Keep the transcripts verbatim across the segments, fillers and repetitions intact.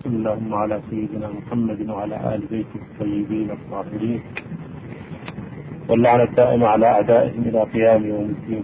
وصل اللهم على سيدنا محمد وعلى آل بيته الطيبين الطاهرين، واللعنة الدائمة على أعدائهم إلى قيام يوم الدين.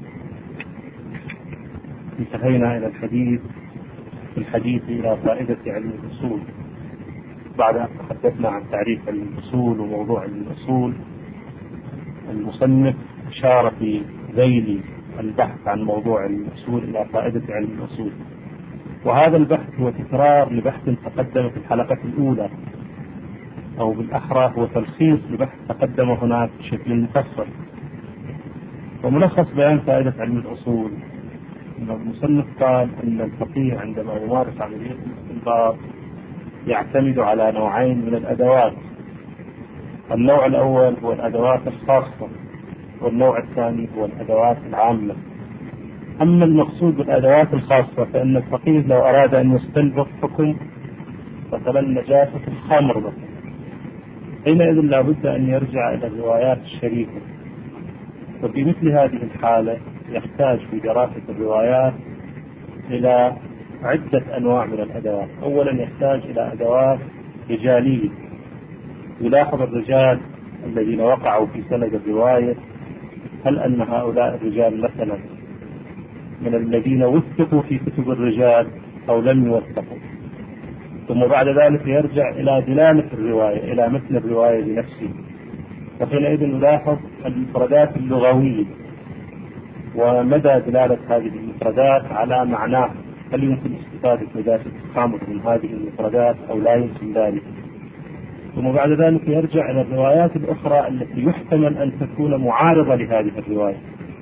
انتهينا إلى الحديث في الحديث إلى فائدة علم الأصول بعد أن تحدثنا عن تعريف علم الأصول وموضوع علم الأصول. المصنف أشار في ذيل البحث عن موضوع علم الأصول إلى فائدة علم الأصول، وهذا البحث هو تكرار لبحث تقدم في الحلقة الأولى، أو بالأحرى هو تلخيص لبحث تقدم هناك بشكل مفصل. وملخص بيان فائدة علم الأصول أن المصنف قال أن الفقيه عندما يمارس عملية الاستنباط يعتمد على نوعين من الأدوات. النوع الأول هو الأدوات الخاصة، والنوع الثاني هو الأدوات العامة. أما المقصود بالأدوات الخاصة فإن الفقيه لو أراد أن يستنبط حكم مثلا نجاسة الخمر مثلا، حينئذ لا بد أن يرجع إلى الروايات الشريفة. وفي مثل هذه الحالة يحتاج في دراسة الروايات إلى عدة أنواع من الأدوات. أولا يحتاج إلى أدوات رجالية، يلاحظ الرجال الذين وقعوا في سند الرواية هل أن هؤلاء الرجال مثلا من الذين وثقوا في كتب الرجال أو لم يوثقوا. ثم بعد ذلك يرجع إلى دلالة الرواية، إلى متن الرواية بنفسه، وحينئذ نلاحظ المفردات اللغوية ومدى دلالة هذه المفردات على معناه، هل يمكن استفادة نجاسة الخمر من هذه المفردات أو لا يمكن ذلك. ثم بعد ذلك يرجع إلى الروايات الأخرى التي يحتمل أن تكون معارضة لهذه الرواية،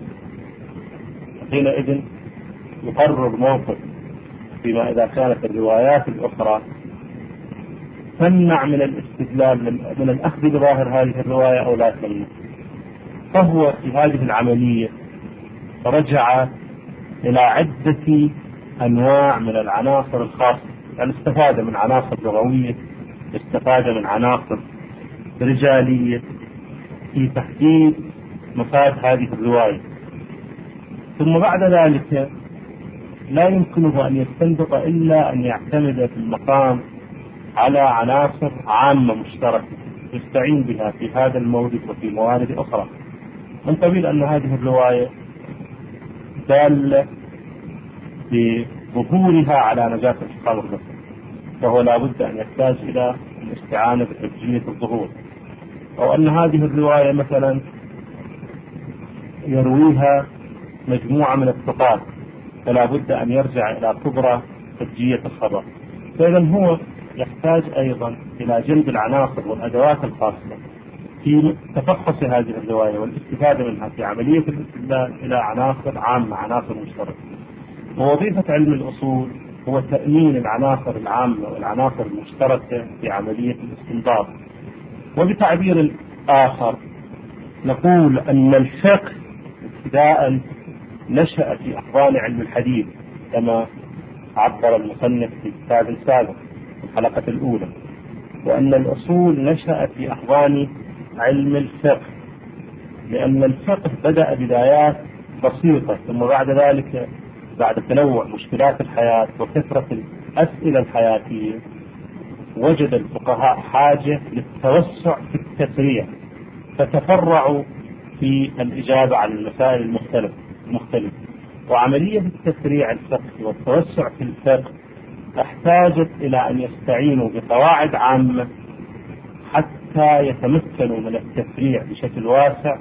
حينئذ يقرر موقف فيما إذا كانت الروايات الأخرى تمنع من الاستدلال من الأخذ بظاهر هذه الرواية أو لا تمنع. فهو في هذه العملية رجع إلى عدة أنواع من العناصر الخاصة، يعني استفاد من عناصر لغوية، استفاد من عناصر رجالية في تحديد مفاد هذه الرواية. ثم بعد ذلك لا يمكنه أن يستنبط إلا أن يعتمد في المقام على عناصر عامة مشتركة يستعين بها في هذا المورد وفي موارد أخرى، من قبيل أن هذه الرواية دالة بظهورها على نجاسة الخمر، فهو لا بد أن يحتاج إلى الاستعانة بحجية الظهور. أو أن هذه الرواية مثلا يرويها مجموعة من الثقات، فلا بد أن يرجع إلى كبرى حجية الخبر. فإذا هو يحتاج أيضا إلى جلب العناصر والأدوات الخاصة في تفحص هذه الرواية والاستفادة منها في عملية الاستدلال إلى عناصر عامة، عناصر مشتركة. ووظيفة علم الأصول هو تأمين العناصر العامة والعناصر المشتركة في عملية الاستنباط. وبتعبير آخر نقول أن الفقه ابتداء نشأ في أحضان علم الحديث كما عبر المصنف في كتاب السابق في الحلقة الأولى، وأن الأصول نشأ في أحضان علم الفقه، لأن الفقه بدأ بدايات بسيطة، ثم بعد ذلك بعد تنوع مشكلات الحياة وكثرة الأسئلة الحياتية وجد الفقهاء حاجة للتوسع في التفريع، فتفرعوا في الإجابة على المسائل المختلفة المختلفة. وعملية التفريع الفقهي والتوسع في الفقه احتاجت إلى أن يستعينوا بقواعد عامة حتى يتمكنوا من التفريع بشكل واسع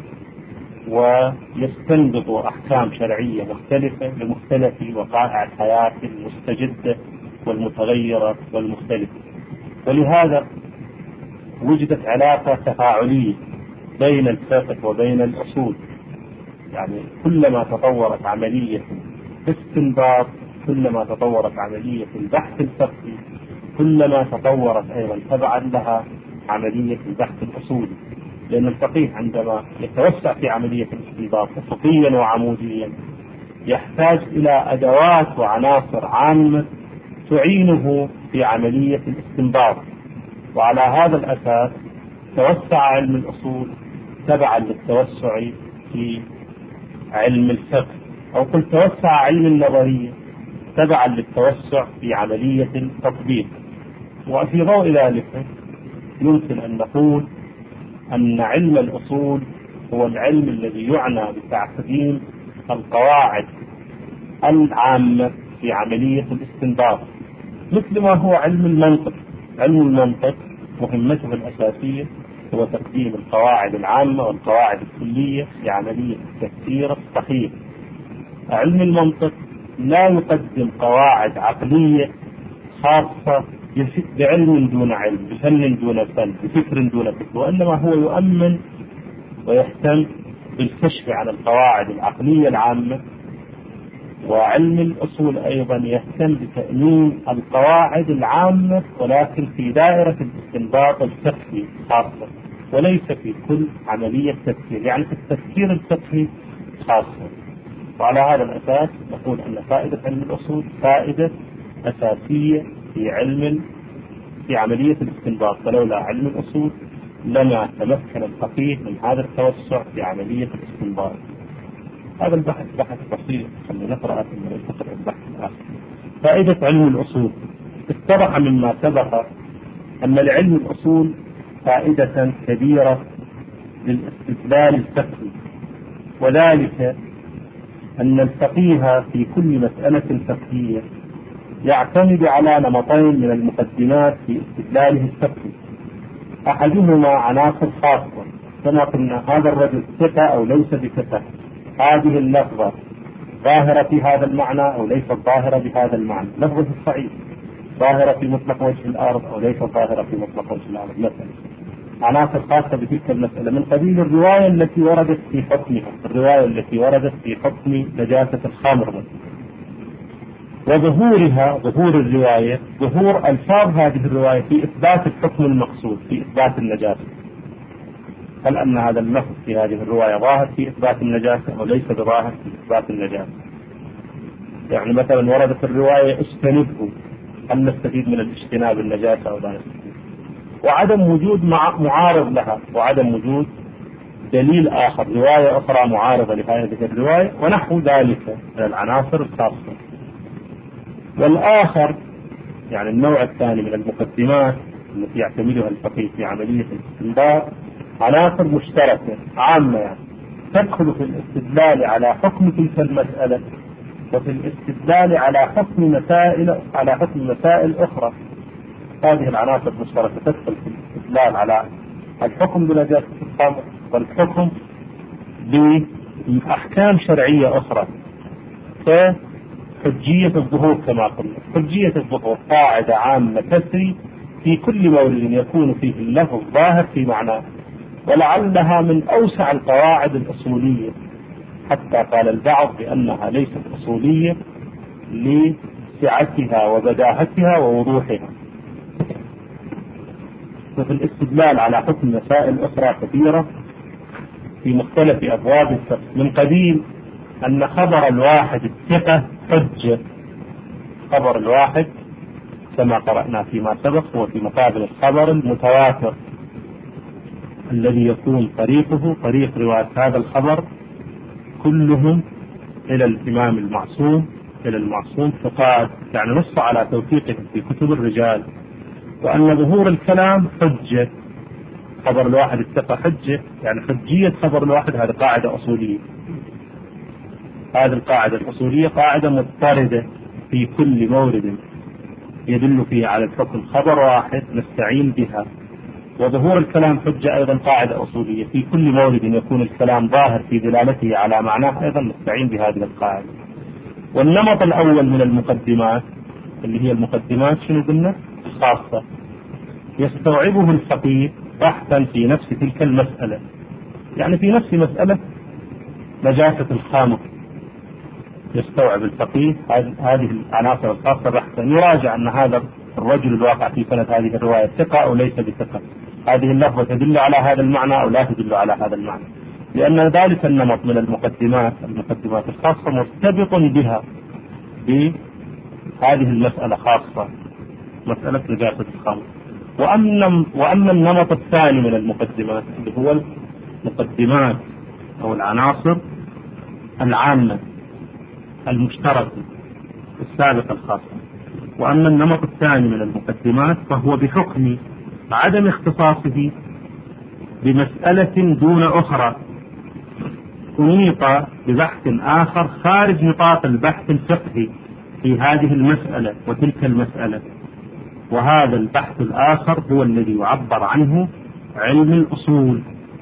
ويستنبطوا أحكام شرعية مختلفة لمختلف وقائع الحياة المستجدة والمتغيرة والمختلفة. ولهذا وجدت علاقة تفاعلية بين الفقه وبين الأصول، يعني كلما تطورت عملية الاستنباط، كلما تطورت عملية البحث الفقهي، كلما تطورت أيضا تبعا لها عملية البحث الأصولي. لأن الفقيه عندما يتوسع في عملية الاستنباط أفقيا وعموديا يحتاج إلى أدوات وعناصر عامة تعينه في عملية الاستنباط. وعلى هذا الأساس توسع علم الأصول تبعا للتوسع في علم الفقه، أو قل توسع علم النظرية تبعا للتوسع في عملية التطبيق. وفي ضوء ذلك يمكن أن نقول أن علم الأصول هو العلم الذي يعنى بتعقيم القواعد العامة في عملية الاستنباط، مثل ما هو علم المنطق. علم المنطق مهمته الأساسية هو تقديم القواعد العامة والقواعد الكلية في عملية التفسير الصحيح. علم المنطق لا يقدم قواعد عقلية خاصة بعلم دون علم، بفن دون فن، بفكر دون فكر، وإنما هو يؤمن ويهتم بالكشف عن القواعد العقلية العامة. وعلم الأصول أيضا يهتم بتأمين القواعد العامة ولكن في دائرة الاستنباط الفقهي خاصة، وليس في كل عملية تفكير، يعني في التفكير الفقهي خاصة. وعلى هذا الأساس نقول أن فائدة علم الأصول فائدة أساسية في علم في عملية الاستنباط، فلولا علم الأصول لما تمكن الفقيه من هذا التوسع في عملية الاستنباط. هذا البحث بحث بسيط، خلينا نقرأ ثم ننتقل إلى البحث الآخر. فائدة علم الأصول: اتضح مما سبق أن لعلم الأصول فائدة كبيرة للاستدلال الفقهي، وذلك أن الفقيه في كل مسألة فقهية يعتمد على نمطين من المقدمات في استدلاله الفقهي. أحدهما عناصر خاصة، كما قلنا هذا الرجل ثقة أو ليس بثقة، هذه اللفظة ظاهرة في هذا المعنى أو ليست ظاهرة بهذا المعنى، لفظة الصحيح ظاهرة في مطلق وجه الأرض أو ليست ظاهرة في مطلق وجه الأرض مثلا. عناصر خاصة بتلك المسألة من قبيل الرواية التي وردت في حكمها، الرواية التي وردت في حكم نجاسة الخمر مثلا، وظهورها ظهور الرواية ظهور ألفاظ هذه الرواية في إثبات الحكم المقصود، في إثبات النجاسة. هل أن هذا اللفظ في هذه الرواية ظاهر في إثبات النجاسة أو ليس بظاهر في إثبات النجاسة؟ يعني مثلا وردت الرواية اجتنبه، هل نستفيد من الاجتناب النجاسة أو لا نستفيد؟ وعدم وجود معارض لها، وعدم وجود دليل آخر، رواية أخرى معارضة لهذه الرواية، ونحو ذلك من العناصر الخاصة. والآخر يعني النوع الثاني من المقدمات التي يعتمدها الفقيه في عملية الاستنباط عناصر مشتركة عامة، يعني تدخل في الاستدلال على حكم تلك المسألة وفي الاستدلال على حكم مسائل على حكم مسائل أخرى. هذه العناصر المشتركة تدخل في الاستدلال على الحكم بنجاسة الخمر والحكم بأحكام شرعية أخرى، كحجية الظهور كما قلنا. حجية الظهور قاعدة عامة تسري في كل مورد يكون فيه اللفظ ظاهر في معناه، ولعلها من أوسع القواعد الأصولية، حتى قال البعض بأنها ليست أصولية لسعتها وبداهتها ووضوحها. وفي الاستدلال على حكم مسائل أخرى كثيرة في مختلف أبواب الفقه، من قبيل أن خبر الواحد الثقة حجة. خبر الواحد كما قرأنا فيما سبق هو في مقابل الخبر المتواتر الذي يكون طريقه طريق رواية هذا الخبر كلهم إلى الإمام المعصوم إلى المعصوم فقال، يعني نص على توثيقهم في كتب الرجال، وأن ظهور الكلام حجة. خبر الواحد الثقة حجة، يعني حجية خبر الواحد هذه قاعدة أصولية. هذه القاعدة الأصولية قاعدة مضطردة في كل مورد يدل فيه على الحكم خبر واحد نستعين بها. وظهور الكلام حجة أيضا قاعدة أصولية، في كل مورد يكون الكلام ظاهر في دلالته على معناه أيضا نستعين بهذه القاعدة. والنمط الأول من المقدمات اللي هي المقدمات شنو قلنا؟ الخاصة، يستوعبه الفقيه بحثا في نفس تلك المسألة، يعني في نفس مسألة نجاسة الخمر يستوعب الفقيه هذه العناصر الخاصة بحثا، يراجع أن هذا الرجل الواقع في سنة هذه الرواية ثقة أو ليس بثقة، هذه اللفظة تدل على هذا المعنى أو لا تدل على هذا المعنى، لأن ذلك النمط من المقدمات المقدمات الخاصة مرتبط بها بهذه المسألة خاصة، مسألة نجاسة الخمر. وأما وأما النمط الثاني من المقدمات اللي هو المقدمات أو العناصر العامة المشتركة السابقة الخاصة، وأما النمط الثاني من المقدمات فهو بحكم عدم اختصاصه بمسألة دون أخرى أنيط ببحث آخر خارج نطاق البحث الفقهي في هذه المسألة وتلك المسألة، وهذا البحث الآخر هو الذي يعبر عنه علم الأصول.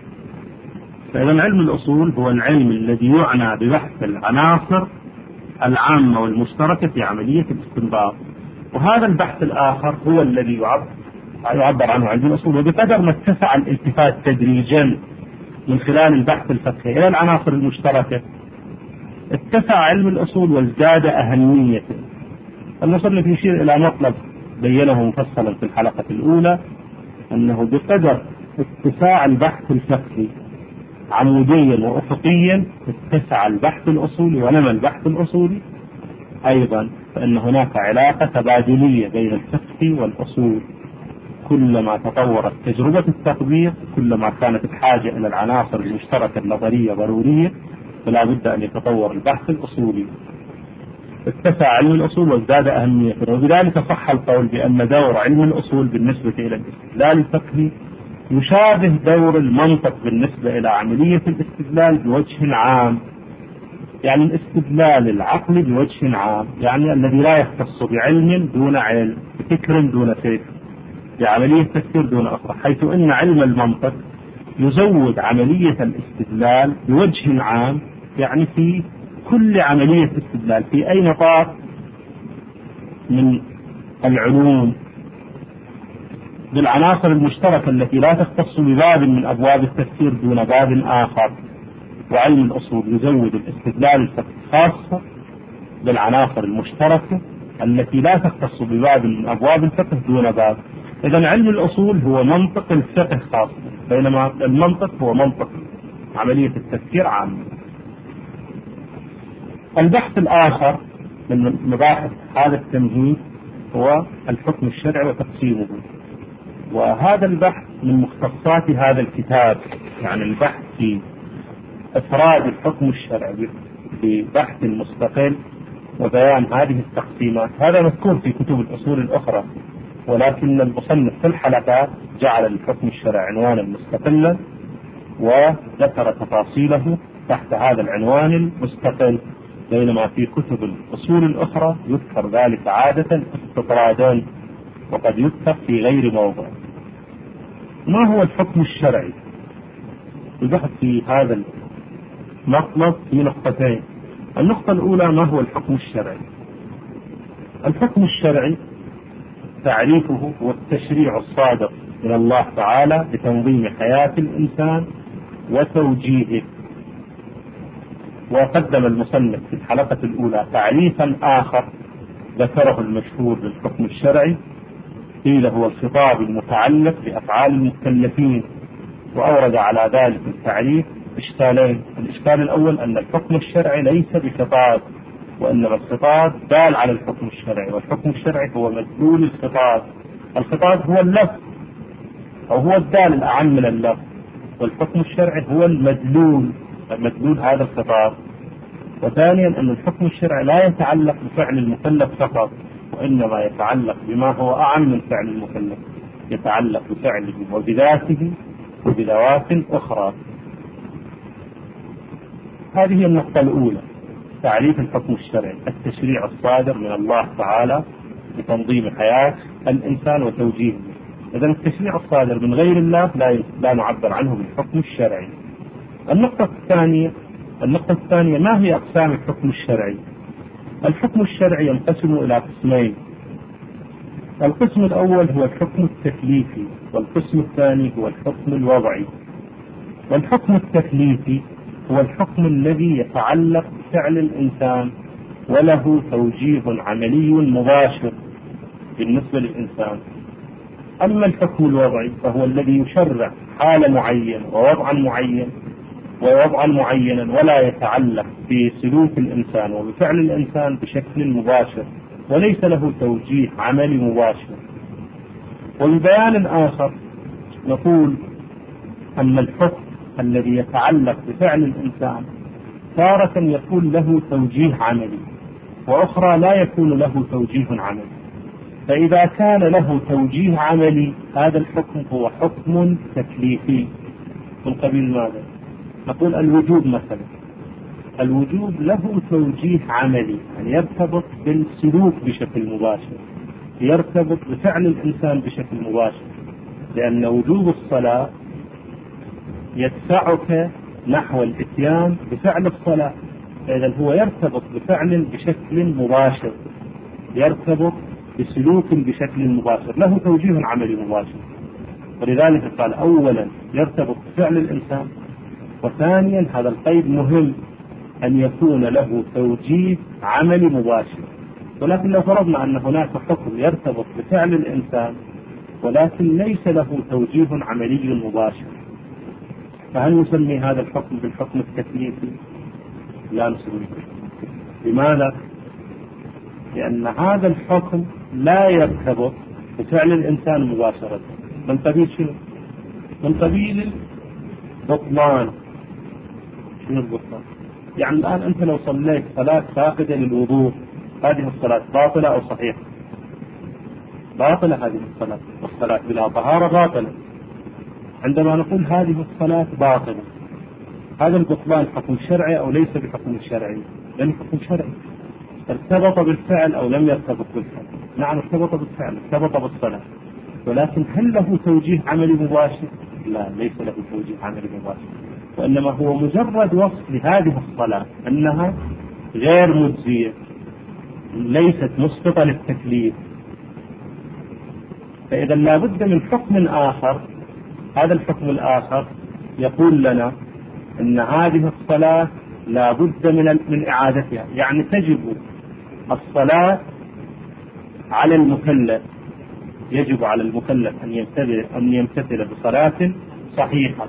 فإذا علم الأصول هو العلم الذي يعنى ببحث العناصر العامة والمشتركة في عملية الاستنباط، وهذا البحث الآخر هو الذي يعبر, يعبر عنه علم الأصول. وبقدر ما اتسع الالتفات تدريجا من خلال البحث الفقهي إلى العناصر المشتركة اتسع علم الأصول وازداد أهميته. المصنف يشير إلى مطلب بينه مفصلا في الحلقة الأولى، أنه بقدر اتساع البحث الفقهي عموديا وأفقيا اتسع البحث الأصولي ونمى البحث الأصولي أيضا، فإن هناك علاقة تبادلية بين الفقه والأصول. كلما تطورت تجربة التطبيق كلما كانت الحاجة إلى العناصر المشتركة النظرية ضرورية، فلا بد أن يتطور البحث الأصولي. اتسع علم الأصول وازداد أهميته، وبذلك صح القول بأن دور علم الأصول بالنسبة إلى الاستدلال الفقهي يشابه دور المنطق بالنسبة إلى عملية الاستدلال بوجه عام، يعني الاستدلال العقلي بوجه عام، يعني الذي لا يختص بعلم دون علم، بفكر دون فكر، بعملية تفكير دون أخرى، حيث أن علم المنطق يزود عملية الاستدلال بوجه عام، يعني في كل عملية استدلال في أي نطاق من العلوم بالعناصر المشتركة التي لا تختص بباب من أبواب التفكير دون باب آخر. وعلم الأصول يزود الاستدلال الفقهي خاصة بالعناصر المشتركة التي لا تختص بباب من أبواب الفقه دون باب. إذن علم الأصول هو منطق الفقه خاصة، بينما المنطق هو منطق عملية التفكير عامة. البحث الآخر من مباحث هذا التمهيد هو الحكم الشرعي وتقسيمه، وهذا البحث من مختصات هذا الكتاب، يعني البحث في إفراد الحكم الشرعي ببحث مستقل وبيان هذه التقسيمات. هذا مذكور في كتب الأصول الأخرى، ولكن المصنف في الحلقات جعل الحكم الشرعي عنوانا مستقلا وذكر تفاصيله تحت هذا العنوان المستقل، بينما في كتب الأصول الأخرى يذكر ذلك عادة استطرادا وقد يذكر في غير موضع. ما هو الحكم الشرعي؟ البحث في هذا المطلب في نقطتين. النقطة الأولى، ما هو الحكم الشرعي؟ الحكم الشرعي تعريفه هو التشريع الصادر من الله تعالى لتنظيم حياة الإنسان وتوجيهه. وقدم المصنف في الحلقة الأولى تعريفا آخر ذكره المشهور للحكم الشرعي، قيل هو الخطاب المتعلق بأفعال المكلفين، وأورد على ذلك التعريف إشكالين. الإشكال الأول أن الحكم الشرعي ليس بخطاب، وإنما الخطاب دال على الحكم الشرعي، والحكم الشرعي هو مدلول الخطاب. الخطاب هو اللفظ أو هو الدال الأعم من اللفظ، والحكم الشرعي هو المدلول مدلول هذا الخطاب. وثانيا أن الحكم الشرعي لا يتعلق بفعل المكلف فقط، وإنما يتعلق بما هو أعم من فعل المكلف، يتعلق بفعله وبذاته وبذوات أخرى. هذه هي النقطة الأولى، تعريف الحكم الشرعي: التشريع الصادر من الله تعالى لتنظيم حياة الإنسان وتوجيهه. إذن التشريع الصادر من غير الله لا لا نعبر عنه بالحكم الشرعي. النقطة الثانية النقطة الثانية ما هي أقسام الحكم الشرعي؟ الحكم الشرعي ينقسم إلى قسمين. القسم الأول هو الحكم التكليفي، والقسم الثاني هو الحكم الوضعي. والحكم التكليفي هو الحكم الذي يتعلق بفعل الإنسان وله توجيه عملي مباشر بالنسبة للإنسان. أما الحكم الوضعي فهو الذي يشرع حالة معينة ووضعا معين ووضعا معينا، ولا يتعلق بسلوك الإنسان وبفعل الإنسان بشكل مباشر، وليس له توجيه عملي مباشر. وببيان آخر نقول أن الحكم الذي يتعلق بفعل الإنسان تارة يكون له توجيه عملي، وأخرى لا يكون له توجيه عملي. فإذا كان له توجيه عملي هذا الحكم هو حكم تكليفي من قبيل ماذا؟ نقول الوجوب مثلا، الوجوب له توجيه عملي، يعني يرتبط بالسلوك بشكل مباشر، يرتبط بفعل الإنسان بشكل مباشر، لأن وجوب الصلاة يدفعك نحو الإتيان بفعل الصلاة، إذن هو يرتبط بفعل بشكل مباشر، يرتبط بسلوك بشكل مباشر، له توجيه عملي مباشر. ولذلك قال أولا يرتبط بفعل الإنسان، وثانيا هذا القيد مهم أن يكون له توجيه عملي مباشر. ولكن لو فرضنا أن هناك حكم يرتبط بفعل الإنسان ولكن ليس له توجيه عملي مباشر، فهل نسمي هذا الحكم بالحكم التكليفي؟ لا نسميه. لماذا؟ لأن هذا الحكم لا يرتبط بفعل الإنسان مباشرة. من قبيل شنو؟ من قبيل البطلان. شنو البطلان؟ يعني الآن أنت لو صليت صلاة فاقدة للوضوء، هذه الصلاة باطلة أو صحيحة؟ باطلة هذه الصلاة، والصلاة بلا طهارة باطلة. عندما نقول هذه الصلاة باطلة، هذا البطلان حكم شرعي أو ليس بحكم شرعي؟ لأنه حكم شرعي، ارتبط بالفعل أو لم يرتبط بالفعل؟ نعم ارتبط بالفعل، ارتبط بالصلاة، ولكن هل له توجيه عملي مباشر؟ لا، ليس له توجيه عملي مباشر، وإنما هو مجرد وصف لهذه الصلاة أنها غير مجزية، ليست مسقطة للتكليف. فإذا لا بد من حكم آخر، هذا الحكم الآخر يقول لنا أن هذه الصلاة لا بد من من إعادتها، يعني تجب الصلاة على المكلف، يجب على المكلف أن يمتثل أن يمتثل بصلاة صحيحة.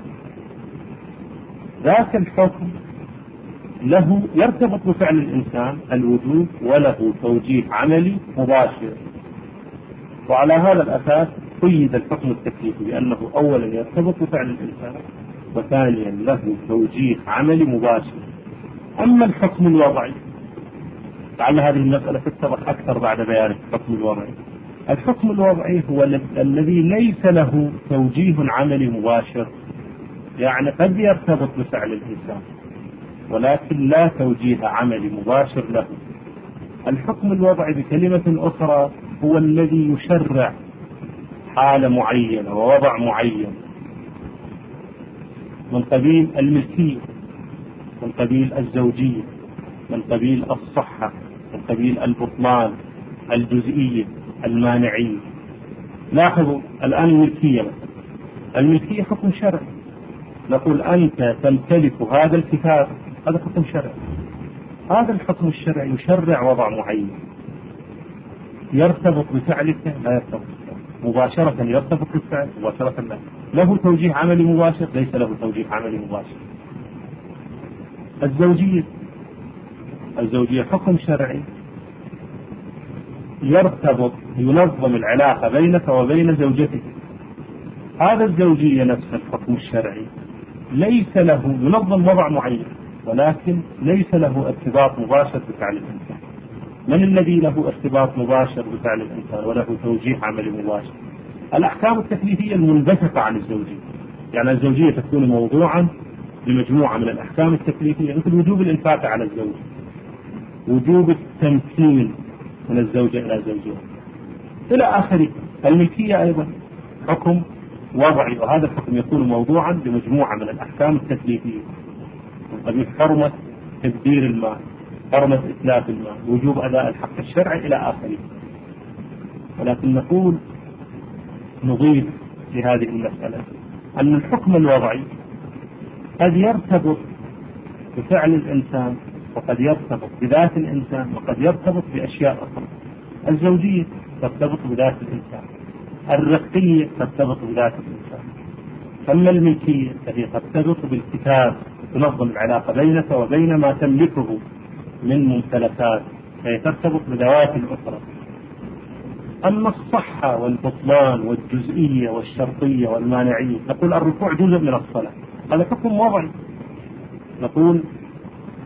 ذاك الحكم له يرتبط بفعل الإنسان الوجوب، وله توجيه عملي مباشر. وعلى هذا الأساس قيد الحكم التكليفي بأنه أولا يرتبط بفعل الإنسان، وثانيا له توجيه عملي مباشر. أما الحكم الوضعي، لعل هذه المسألة تتضح أكثر بعد بيان الحكم الوضعي. الحكم الوضعي هو الذي ليس له توجيه عملي مباشر، يعني قد يرتبط بفعل الإنسان ولكن لا توجيه عملي مباشر له. الحكم الوضعي بكلمة أخرى هو الذي يشرع حالة معينة ووضع معين، من قبيل الملكية، من قبيل الزوجية، من قبيل الصحة، من قبيل البطلان، الجزئية، المانعية. لاحظوا الآن الملكية، الملكية حكم شرعي، نقول أنت تمتلك هذا الكتاب، هذا حكم شرعي. هذا الحكم الشرعي يشرع وضع معين، يرتبط بفعلك لا يرتبط مباشرة، يرتبط بالفعل مباشرة لا. له توجيه عملي مباشر، ليس له توجيه عملي مباشر. الزوجية، الزوجية حكم شرعي يرتبط، ينظم العلاقة بينك وبين زوجتك. هذا الزوجية نفس الحكم الشرعي ليس له، ينظم وضع معين ولكن ليس له ارتباط مباشر بفعل الإنسان. من الذي له ارتباط مباشر بفعل الإنسان وله توجيه عملي مباشر؟ الأحكام التكليفية المنبثقة عن الزوجية. يعني الزوجية تكون موضوعا بمجموعة من الأحكام التكليفية، مثل وجوب الإنفاق على الزوج، وجوب التمكين من الزوجة إلى زوجها إلى آخره. الملكية أيضا حكم وضعي، وهذا الحكم يكون موضوعا بمجموعة من الأحكام التكليفية، من قبيل حرمة تبذير المال، حرمة إتلاف المال، وجوب أداء الحق الشرعي إلى آخره. ولكن نقول نضيف لهذه المسألة أن الحكم الوضعي قد يرتبط بفعل الإنسان، وقد يرتبط بذات الإنسان، وقد يرتبط بأشياء أخرى. الزوجية ترتبط بذات الإنسان، الرقية ترتبط بذات الإنسان. أما الملكية فهي ترتبط بالكتاب، تنظم العلاقة بينك وبين ما تملكه من ممتلكات، فهي ترتبط بذوات الأخرى. أما الصحة والبطلان والجزئية والشرطية والمانعية، نقول الركوع جزء من الصلاة، هذا حكم وضعي. نقول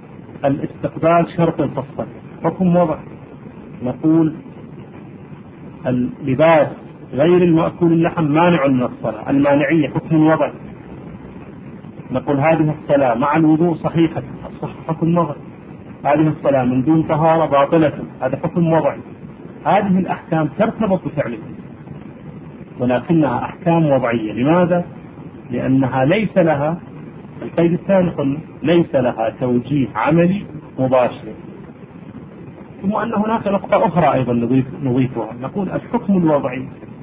الاستقبال شرط في الصلاة، حكم وضعي. نقول اللباس غير المأكول اللحم مانع من الصلاة. المانعية حكم وضعي، نقول هذه الصلاة مع الوضوء صحيحة، الصح حكم وضعي. هذه الصلاة من دون طهارة باطلة، هذا حكم وضعي. هذه الأحكام ترتبط بفعله، ولكنها أحكام وضعية. لماذا؟ لأنها ليس لها القيد الثاني، قلنا ليس لها توجيه عملي مباشر. ثم أن هناك نقطة أخرى أيضا نضيفها، نقول الحكم الوضعي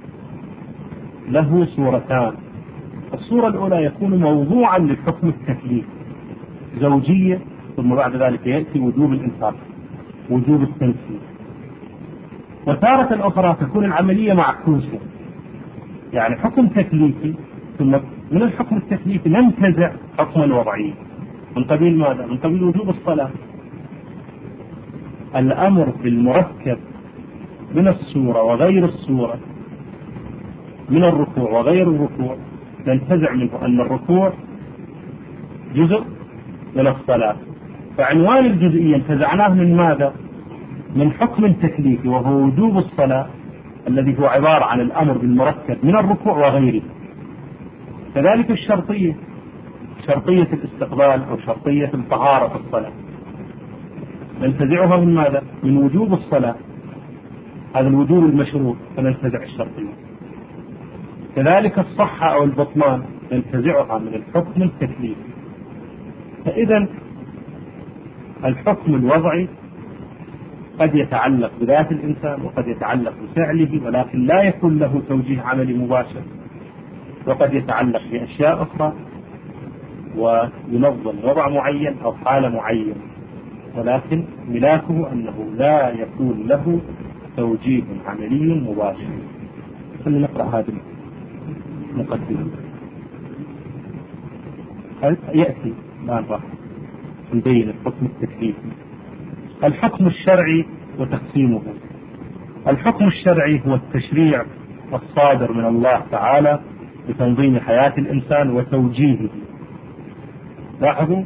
له صورتان. الصورة الأولى يكون موضوعا للحكم التكليفي، زوجية، ثم بعد ذلك يأتي وجوب الإنفاق، وجوب التنفيذ. وتارة الأخرى تكون العملية معكوسة، يعني حكم تكليفي ثم من الحكم التكليفي ننتزع حكما وضعيا. من قبيل ماذا؟ من قبيل وجوب الصلاة. الأمر بالمركب من السورة وغير السورة، من الركوع وغير الركوع، ننتزع منه أن الركوع جزء من الصلاة. فعنوان الجزئية انتزعناه من ماذا؟ من حكم تكليفي وهو وجوب الصلاة، الذي هو عبارة عن الأمر بالمركب من الركوع وغيره. كذلك الشرطية، شرطية الاستقبال أو شرطية الطهارة في الصلاة، ننتزعها من ماذا؟ من وجوب الصلاة، هذا الوجوب المشروط، فننتزع الشرطية. كذلك الصحة أو البطلان ننتزعها من الحكم التكليفي. فإذا الحكم الوضعي قد يتعلق بذات الإنسان وقد يتعلق بفعله، ولكن لا يكون له توجيه عملي مباشر، وقد يتعلق بأشياء أخرى وينظم وضع معين أو حالة معينة، ولكن ملاكه أنه لا يكون له توجيه عملي مباشر. خلينا نقرأ هذه المقدمة. يأتي الآن راح نبين الحكم التكليفي. الحكم الشرعي وتقسيمه. الحكم الشرعي هو التشريع الصادر من الله تعالى لتنظيم حياة الإنسان وتوجيهه. لاحظوا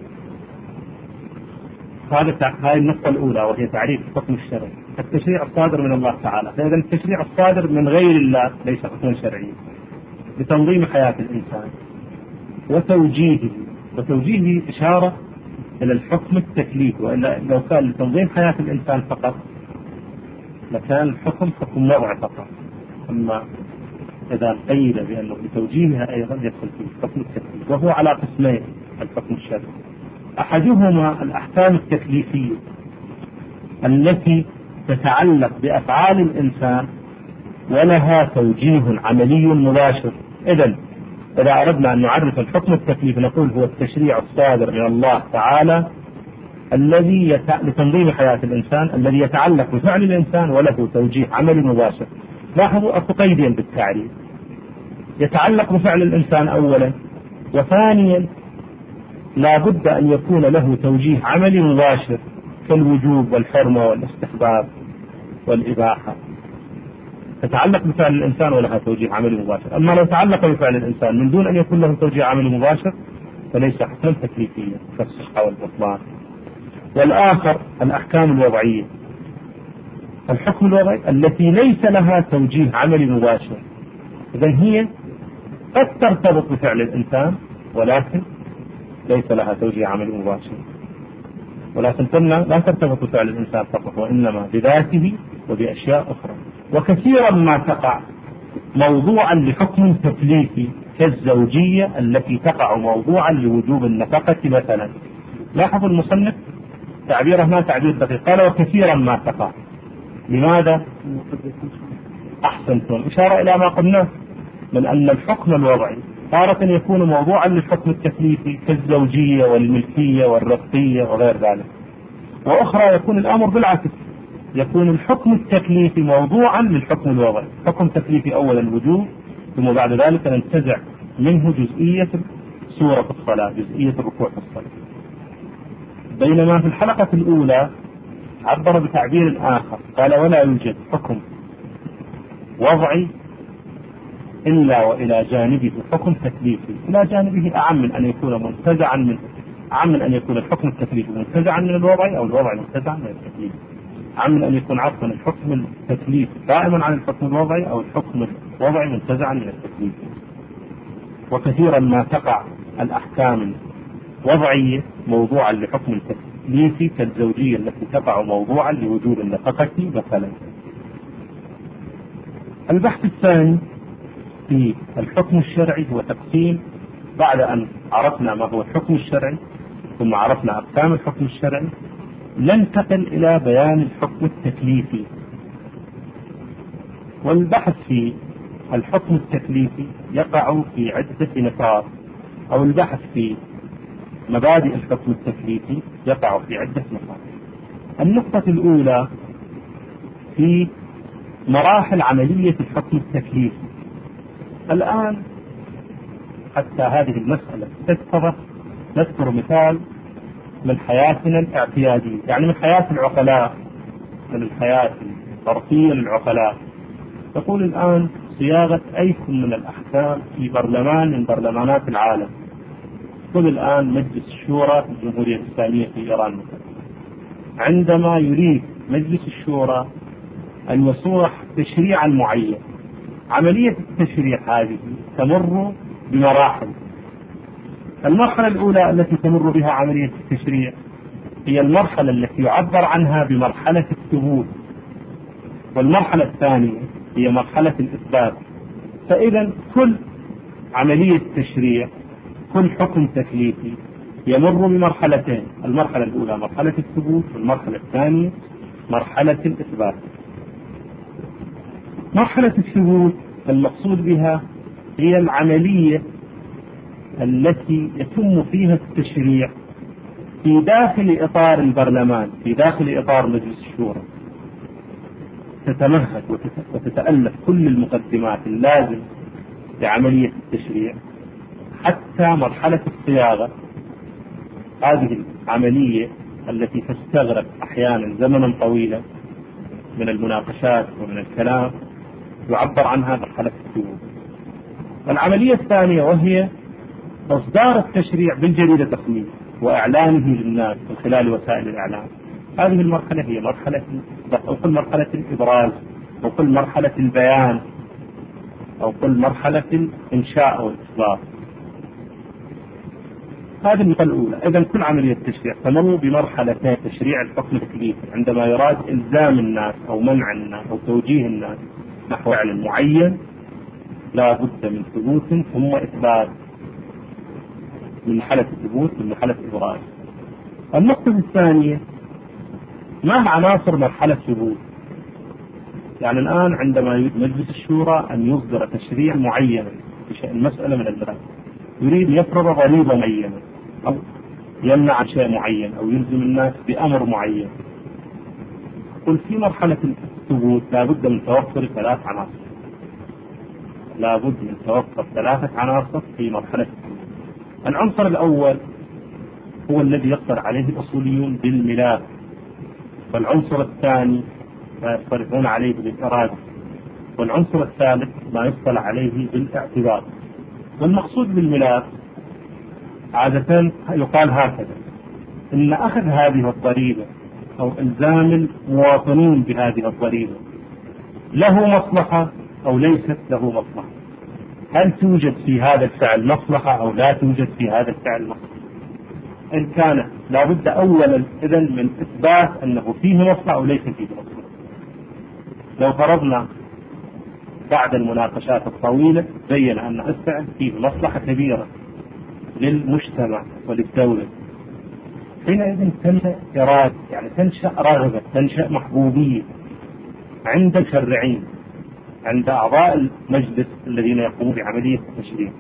هذا هذه النقطة الأولى وهي تعريف الحكم الشرعي، التشريع الصادر من الله تعالى. فإذا التشريع الصادر من غير الله ليس حكما شرعيا، لتنظيم حياة الإنسان وتوجيهه. وتوجيهه إشارة إلى الحكم التكليفي، وإلا لو كان لتنظيم حياة الإنسان فقط لكان الحكم حكم وضع فقط. أما إذا قيد بأنه لتوجيهها أيضا يدخل فيه الحكم التكليفي، وهو على قسمين الحكم الشرعي. أحدهما الأحكام التكليفية التي تتعلق بأفعال الإنسان ولها توجيه عملي مباشر. إذن إذا أردنا أن نعرف الحكم التكليفي نقول هو التشريع الصادر من الله تعالى الذي يت... لتنظيم حياة الإنسان، الذي يتعلق بفعل الإنسان وله توجيه عملي مباشر. لاحظوا أكو قيدين بالتعريف، يتعلق بفعل الإنسان أولا، وثانيا لا بد أن يكون له توجيه عملي مباشر كالوجوب والحرمة والاستحباب والإباحة. تتعلق بفعل الإنسان ولها توجيه عملي مباشر. أما لو تعلق بفعل الإنسان من دون أن يكون له توجيه عملي مباشر فليس حكما تكليفيا كالصحة والبطلان. والآخر الأحكام الوضعية، الحكم الوضعي التي ليس لها توجيه عملي مباشر. إذن هي قد ترتبط بفعل الإنسان ولكن ليس لها توجيه عملي مباشر، ولكن قلنا لا ترتبط بفعل الإنسان فقط، وإنما بذاته وبأشياء أخرى. وكثيرا ما تقع موضوعا لحكم تكليفي كالزوجية التي تقع موضوعا لوجوب النفقة مثلا. لاحظوا المصنف تعبيره ما تعبير دقيق، قال وكثيرا ما تقع. لماذا؟ أحسنتم، إشارة إلى ما قلناه من أن الحكم الوضعي تارة يكون موضوعا للحكم التكليفي كالزوجية والملكية والرقية وغير ذلك، وأخرى يكون الأمر بالعكس، يكون الحكم التكليفي موضوعا للحكم الوضعي. حكم تكليفي أولا الوجوب، ثم بعد ذلك ننتزع منه جزئية سورة الصلاة، جزئية الركوع في الصلاة. بينما في الحلقة الأولى عبر بتعبير آخر، قال ولا يوجد حكم وضعي إلا وإلى جانبه حكم تكليفي. إلى جانبه أعم من أن يكون منتزعا منه، أعم من أن يكون الحكم التكليفي منتزعا من الوضع أو الوضع منتزعا من التكليف. عن أن يكون عفوا الحكم التكليفي دائما عن الحكم الوضعي، أو الحكم الوضعي منتزعا من التكليف. وكثيرا ما تقع الأحكام الوضعية موضوعا لحكم التكليفي، كالزوجية التي تقع موضوعا لوجود النفقة مثلا. البحث الثاني في الحكم الشرعي هو تقسيم، بعد أن عرفنا ما هو الحكم الشرعي ثم عرفنا أقسام الحكم الشرعي، ننتقل إلى بيان الحكم التكليفي. والبحث في الحكم التكليفي يقع في عدة نقاط، أو البحث في مبادئ الحكم التكليفي يقع في عدة نقاط. النقطة الأولى في مراحل عملية الحكم التكليفي. الآن حتى هذه المسألة تتضح نذكر مثال من حياتنا الاعتيادية، يعني من حياة العقلاء، من الحياة الطرفية للعقلاء. تقول الآن صياغة أي من الأحكام في برلمان من برلمانات العالم. قل الآن مجلس الشورى في الجمهورية الإسلامية في إيران مثلا، عندما يريد مجلس الشورى أن يصوغ تشريعا معين، عملية التشريع هذه تمر بمراحل. المرحلة الأولى التي تمر بها عملية التشريع هي المرحلة التي يعبر عنها بمرحلة الثبوت، والمرحلة الثانية هي مرحلة الإثبات. فإذا كل عملية تشريع، كل حكم تكليفي يمر بمرحلتين، المرحلة الأولى مرحلة الثبوت، والمرحلة الثانية مرحلة الإثبات. مرحلة الثبوت المقصود بها هي العملية التي يتم فيها التشريع في داخل إطار البرلمان، في داخل إطار مجلس الشورى، تتمهد وتتألف كل المقدمات اللازمة لعملية التشريع حتى مرحلة الصياغة. هذه العملية التي تستغرق أحيانا زمنا طويلا من المناقشات ومن الكلام يعبر عنها مرحلة الثبوت. العملية الثانية وهي إصدار التشريع بالجريدة الرسمية وإعلانه للناس من خلال وسائل الإعلام. هذه المرحلة هي مرحلة أو كل مرحلة الإبراز، أو كل مرحلة البيان، أو كل مرحلة الإنشاء أو الإصدار. هذه المرحلة الأولى. إذن كل عملية تشريع تمر بمرحلتين: تشريع الحكم التكليفي عندما يراد إلزام الناس أو منع الناس أو توجيه الناس نحو فعل معين، لا بد من ثبوت ثم إثبات، من مرحلة الثبوت من مرحلة الإبراز. النقطة الثانية: ما هي عناصر مرحلة الثبوت؟ يعني الآن عندما يريد مجلس الشورى أن يصدر تشريع معين في شأن مسألة من البلاد، يريد يفرض ضريبة معينة أو يمنع شيء معين أو يلزم الناس بأمر معين، قل في مرحلة الثبوت لابد من توفر ثلاث عناصر. لابد من توفر ثلاثة عناصر في مرحلة الثبوت. العنصر الأول هو الذي يقدر عليه الأصوليون بالملاك، والعنصر الثاني ما يصطلحون عليه بالإرادة، والعنصر الثالث ما يصطلح عليه بالاعتبار. والمقصود بالملاك عادة يقال هكذا: إن أخذ هذه الضريبة أو إلزام المواطنين بهذه الضريبة له مصلحة أو ليست له مصلحة. هل توجد في هذا الفعل مصلحة أو لا توجد في هذا الفعل مصلحة؟ إن كانت لابد أولا إذن من إثبات أنه فيه مصلحة أو ليس فيه مصلحة. لو فرضنا بعد المناقشات الطويلة بين أن الفعل فيه مصلحة كبيرة للمجتمع وللدولة، حينئذ تنشأ إرادة، يعني تنشأ رغبة، تنشأ محبوبية عند المشرعين، عند أعضاء المجلس الذين يقومون بعملية التشريع.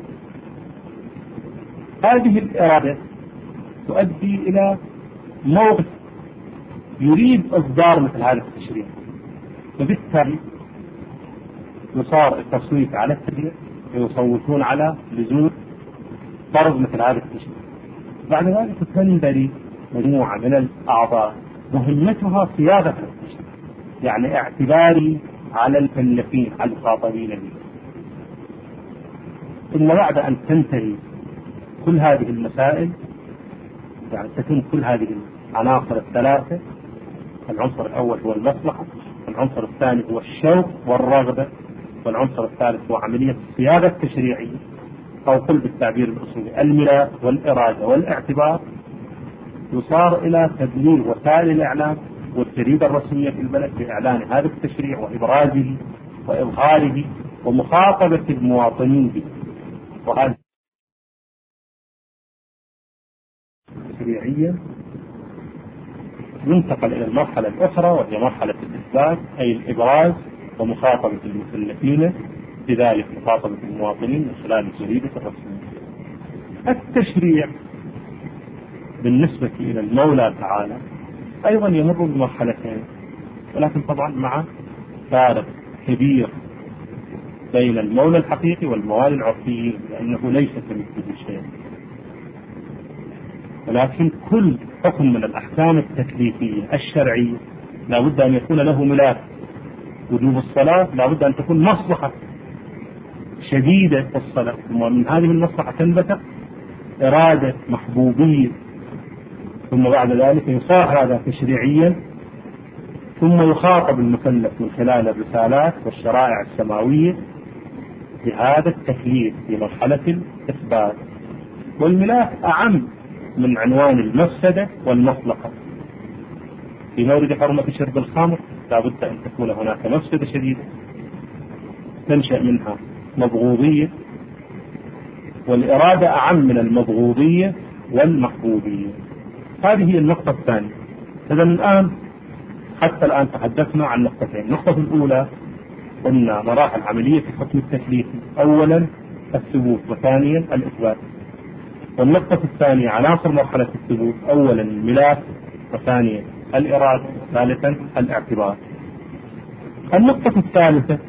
هذه الإرادة تؤدي إلى موقف يريد إصدار مثل هذا التشريع، وبالتالي يصار التصويت على التشريع ويصوتون على لزوم فرض مثل هذا التشريع. بعد ذلك تنبري مجموعة من الأعضاء مهمتها صياغة التشريع، يعني اعتباري على المكلفين، على المخاطبين به. ثم بعد أن تنتهي كل هذه المسائل، يعني تتم كل هذه العناصر الثلاثة، العنصر الأول هو المصلحة، العنصر الثاني هو الشوق والرغبة، والعنصر الثالث هو عملية الصياغة التشريعية، أو قل بالتعبير الأصولي الملاك والإرادة والاعتبار. يصار إلى تبليغ وسائل الإعلام والجريدة الرسمية في البلد بإعلان هذا التشريع وإبرازه وإظهاره ومخاطبة المواطنين به. وهذا تشريعيا ينتقل إلى المرحلة الأخرى وهي مرحلة الإثبات، أي الإبراز ومخاطبة المكلفين بذلك، مخاطبة المواطنين من خلال الجريدة الرسمية. التشريع بالنسبة إلى المولى تعالى أيضا يمر بمرحلتين، ولكن طبعا مع فارق كبير بين المولى الحقيقي والموالي العرفيين، لأنه ليس كمثله شيء. ولكن كل حكم من الأحكام التكليفية الشرعية لا بد أن يكون له ملاك. وجوب الصلاة لا بد أن تكون مصلحة شديدة في الصلاة، ومن هذه المصلحة تنبثق إرادة محبوبية، ثم بعد ذلك يصاغ هذا تشريعيا، ثم يخاطب المكلف من خلال الرسالات والشرائع السماوية بهذا التكليف في مرحلة الإثبات. والملاك أعم من عنوان المفسدة والمصلحة. في مورد حرمة شرب الخمر لا بد أن تكون هناك مفسدة شديدة تنشأ منها مبغوضية، والإرادة أعم من المبغوضية والمحبوبية. هذه هي النقطة الثانية. إذا الآن حتى الآن تحدثنا عن نقطتين. النقطة الأولى قلنا مراحل عملية في الحكم التكليفي، أولا الثبوت وثانيا الإثبات. والنقطة الثانية عناصر مرحلة الثبوت، أولا الملاك وثانيا الإرادة وثالثا الاعتبار. النقطة الثالثة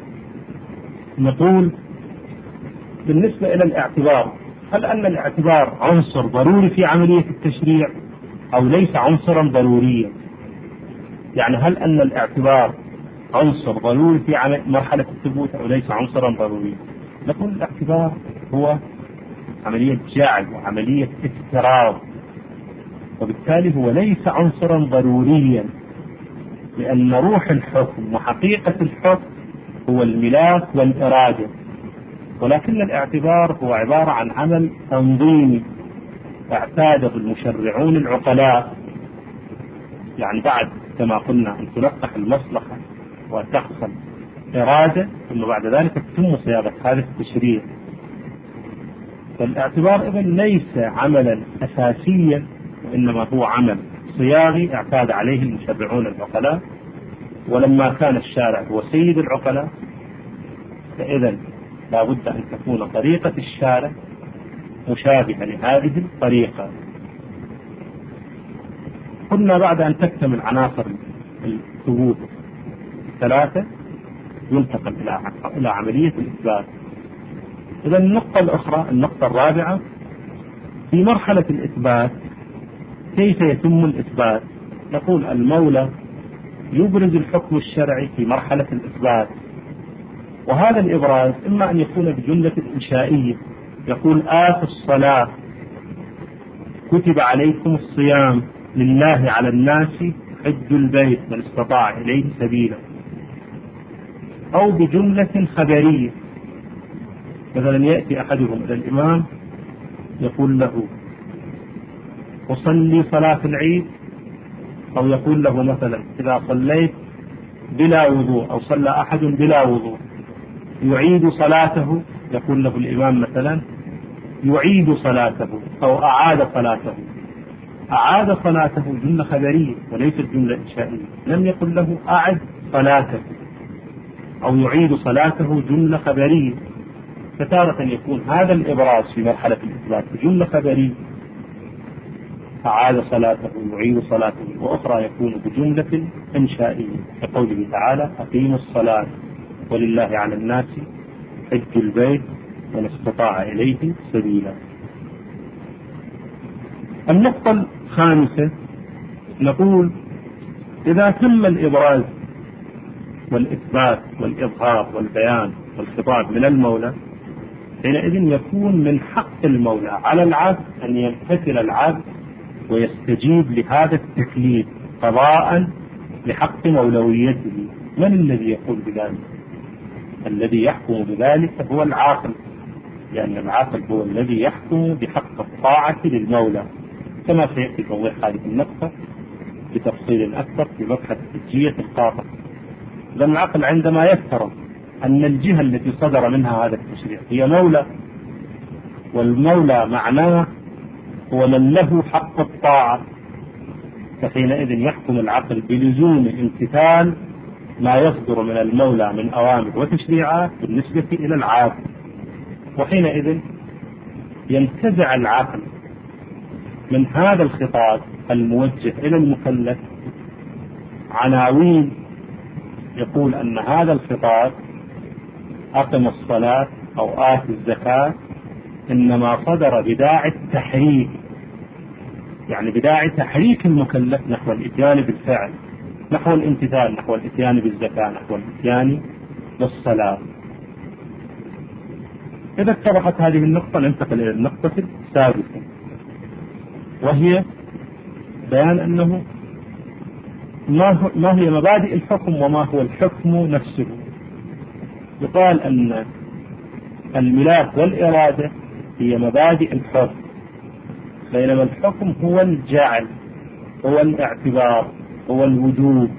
نقول بالنسبة إلى الاعتبار، هل أن الاعتبار عنصر ضروري في عملية التشريع أو ليس عنصرا ضروريا؟ يعني هل أن الاعتبار عنصر ضروري في مرحلة الثبوت أو ليس عنصرا ضروريا؟ نقول الاعتبار هو عملية جعل وعملية افتراض، وبالتالي هو ليس عنصرا ضروريا، لأن روح الحكم وحقيقة الحكم هو الملاك والإرادة. ولكن الاعتبار هو عبارة عن عمل تنظيمي اعتاده المشرعون العقلاء، يعني بعد كما قلنا أن تلقح المصلحة وتحصل إرادة، ثم بعد ذلك تتم صياغة هذا التشريع. فالاعتبار إذن ليس عملا أساسيا، وإنما هو عمل صياغي اعتاد عليه المشرعون العقلاء. ولما كان الشارع هو سيد العقلاء فإذن لا بد أن تكون طريقة الشارع مشابهة لهذه الطريقة. قلنا بعد أن تكتمل عناصر الثبوت الثلاثة ينتقل إلى عملية الإثبات. إذا النقطة الأخرى، النقطة الرابعة في مرحلة الإثبات، كيف يتم الإثبات؟ نقول المولى يبرز الحكم الشرعي في مرحلة الإثبات، وهذا الإبراز إما أن يكون بجملة إنشائية، يقول آتوا الصلاة، كتب عليكم الصيام، لله على الناس حج البيت من استطاع إليه سبيلا، أو بجملة خبرية. مثلا يأتي أحدهم إلى الإمام يقول له أصلي صلاة العيد، أو يقول له مثلا إذا صليت بلا وضوء أو صلى أحد بلا وضوء يعيد صلاته، يقول له الإمام مثلا يعيد صلاته أو أعاد صلاته. أعاد صلاته جملة خبرية وليست جملة إنشائية، لم يقل له أعد صلاته أو يعيد صلاته جملة خبرية. فتارة يكون هذا الإبراز في مرحلة الإثبات بجملة خبرية أعاد صلاته يعيد صلاته، وأخرى يكون بجملة إنشائية كقوله تعالى أقيموا الصلاة ولله على الناس حج البيت من استطاع إليه سبيلا. النقطة الخامسة نقول إذا تم الإبراز والإثبات والإظهار والبيان والخطاب من المولى، حينئذ يكون من حق المولى على العبد أن يمتثل العبد ويستجيب لهذا التكليف قضاء لحق مولويته. من الذي يقول بذلك؟ الذي يحكم بذلك هو العاقل، لأن العاقل هو الذي يحكم بحق الطاعة للمولى، كما سيأتي توضيح هذه النقطة بتفصيل أكثر في مبحث حجية القاطع. لأن العقل عندما يفترض أن الجهة التي صدر منها هذا التشريع هي مولى، والمولى معناه هو من له حق الطاعة، فحينئذ يحكم العقل بلزوم امتثال ما يصدر من المولى من أوامر وتشريعات بالنسبة إلى العاقل. وحينئذ ينتزع العقل من هذا الخطاب الموجه إلى المكلف عناوين يقول أن هذا الخطاب أقم الصلاة أو آت الزكاة إنما صدر بداعي التحريك، يعني بداعي تحريك المكلف نحو الإتيان بالفعل، نحو الامتثال، نحو الإتيان بالزكاة، نحو الإتيان بالصلاة. إذا اتضحت هذه النقطة ننتقل إلى النقطة السادسة، وهي بيان أنه ما هي مبادئ الحكم وما هو الحكم نفسه. يقال أن الملاك والإرادة هي مبادئ الحكم، بينما الحكم هو الجعل، هو الاعتبار، هو الوجوب،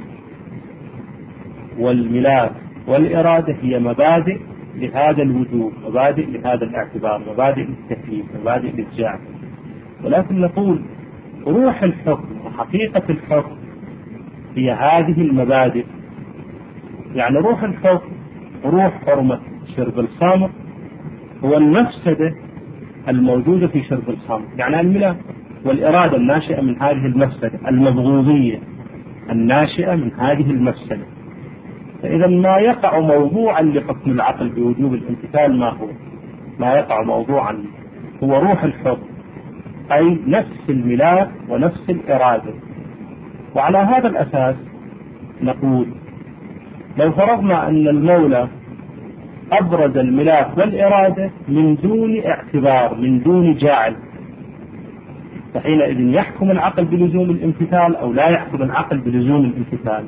والملاك والإرادة هي مبادئ لهذا الوجوب، مبادئ لهذا الاعتبار، مبادئ للتكليف، مبادئ للجعل. ولكن نقول روح الحكم وحقيقة الحكم هي هذه المبادئ. يعني روح الحكم، روح حرمة شرب الخمر هو المفسدة الموجودة في شرب الخمر، يعني الملاك والإرادة الناشئة من هذه المفسدة المبغوضية الناشئة من هذه المفسدة. فإذا ما يقع موضوعا لحكم العقل بوجوب الامتثال ما هو؟ ما يقع موضوعا هو روح الحكم، أي نفس الملاك ونفس الإرادة. وعلى هذا الأساس نقول لو فرضنا أن المولى أبرز الملاك والإرادة من دون اعتبار، من دون جعل، فحينئذ يحكم العقل بلزوم الامتثال أو لا يحكم العقل بلزوم الامتثال.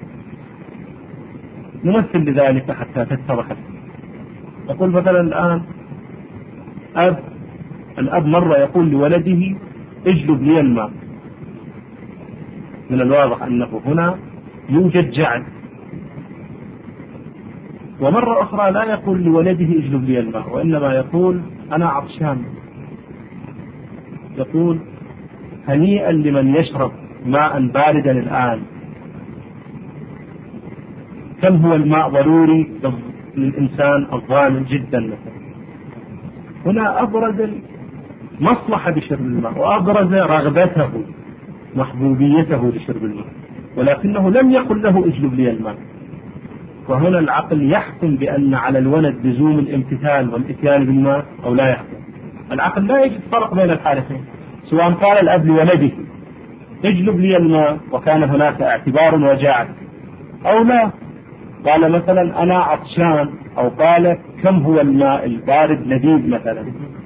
نمثل لذلك حتى تتضح. نقول مثلا الآن أب الأب مرة يقول لولده اجلب لي الماء، من الواضح أنه هنا يوجد جعل. ومرة أخرى لا يقول لولده اجلب لي الماء، وإنما يقول أنا عطشان، يقول هنيئا لمن يشرب ماء باردا الآن. كم هو الماء ضروري للإنسان الظالم جدا مثلا. هنا أبرز المصلحة بشرب الماء وأبرز رغبته محبوبيته لشرب الماء، ولكنه لم يقل له اجلب لي الماء. وهنا العقل يحكم بأن على الولد لزوم الامتثال والإتيان بالماء أو لا يحكم. العقل لا يجد فرق بين الحالتين، سواء قال الأب لولده اجلب لي الماء وكان هناك اعتبار وجعل، أو لا قال مثلا أنا عطشان، أو قال كم هو الماء البارد لذيذ مثلا،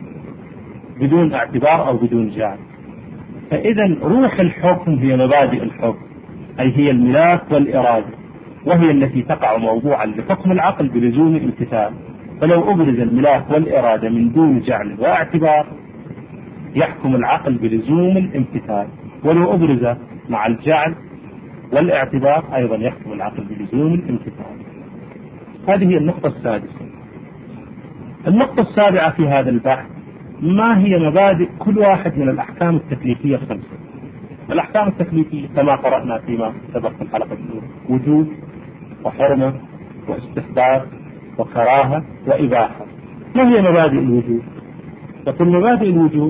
بدون اعتبار أو بدون جعل. فإذا روح الحكم هي مبادئ الحكم، أي هي الملاك والإرادة، وهي التي تقع موضوعا لحكم العقل بلزوم الامتثال. فلو أبرز الملاك والإرادة من دون جعل واعتبار يحكم العقل بلزوم الامتثال، ولو أبرز مع الجعل والاعتبار أيضا يحكم العقل بلزوم الامتثال. هذه هي النقطة السادسة. النقطة السابعة في هذا البحث ما هي مبادئ كل واحد من الأحكام التكليفية الخمسة. الأحكام التكليفية كما قرأنا فيما سبق في الحلقة الأولى وجوب وحرمة واستحباب وكراهة وإباحة. ما هي مبادئ الوجوب؟ تقول مبادئ الوجوب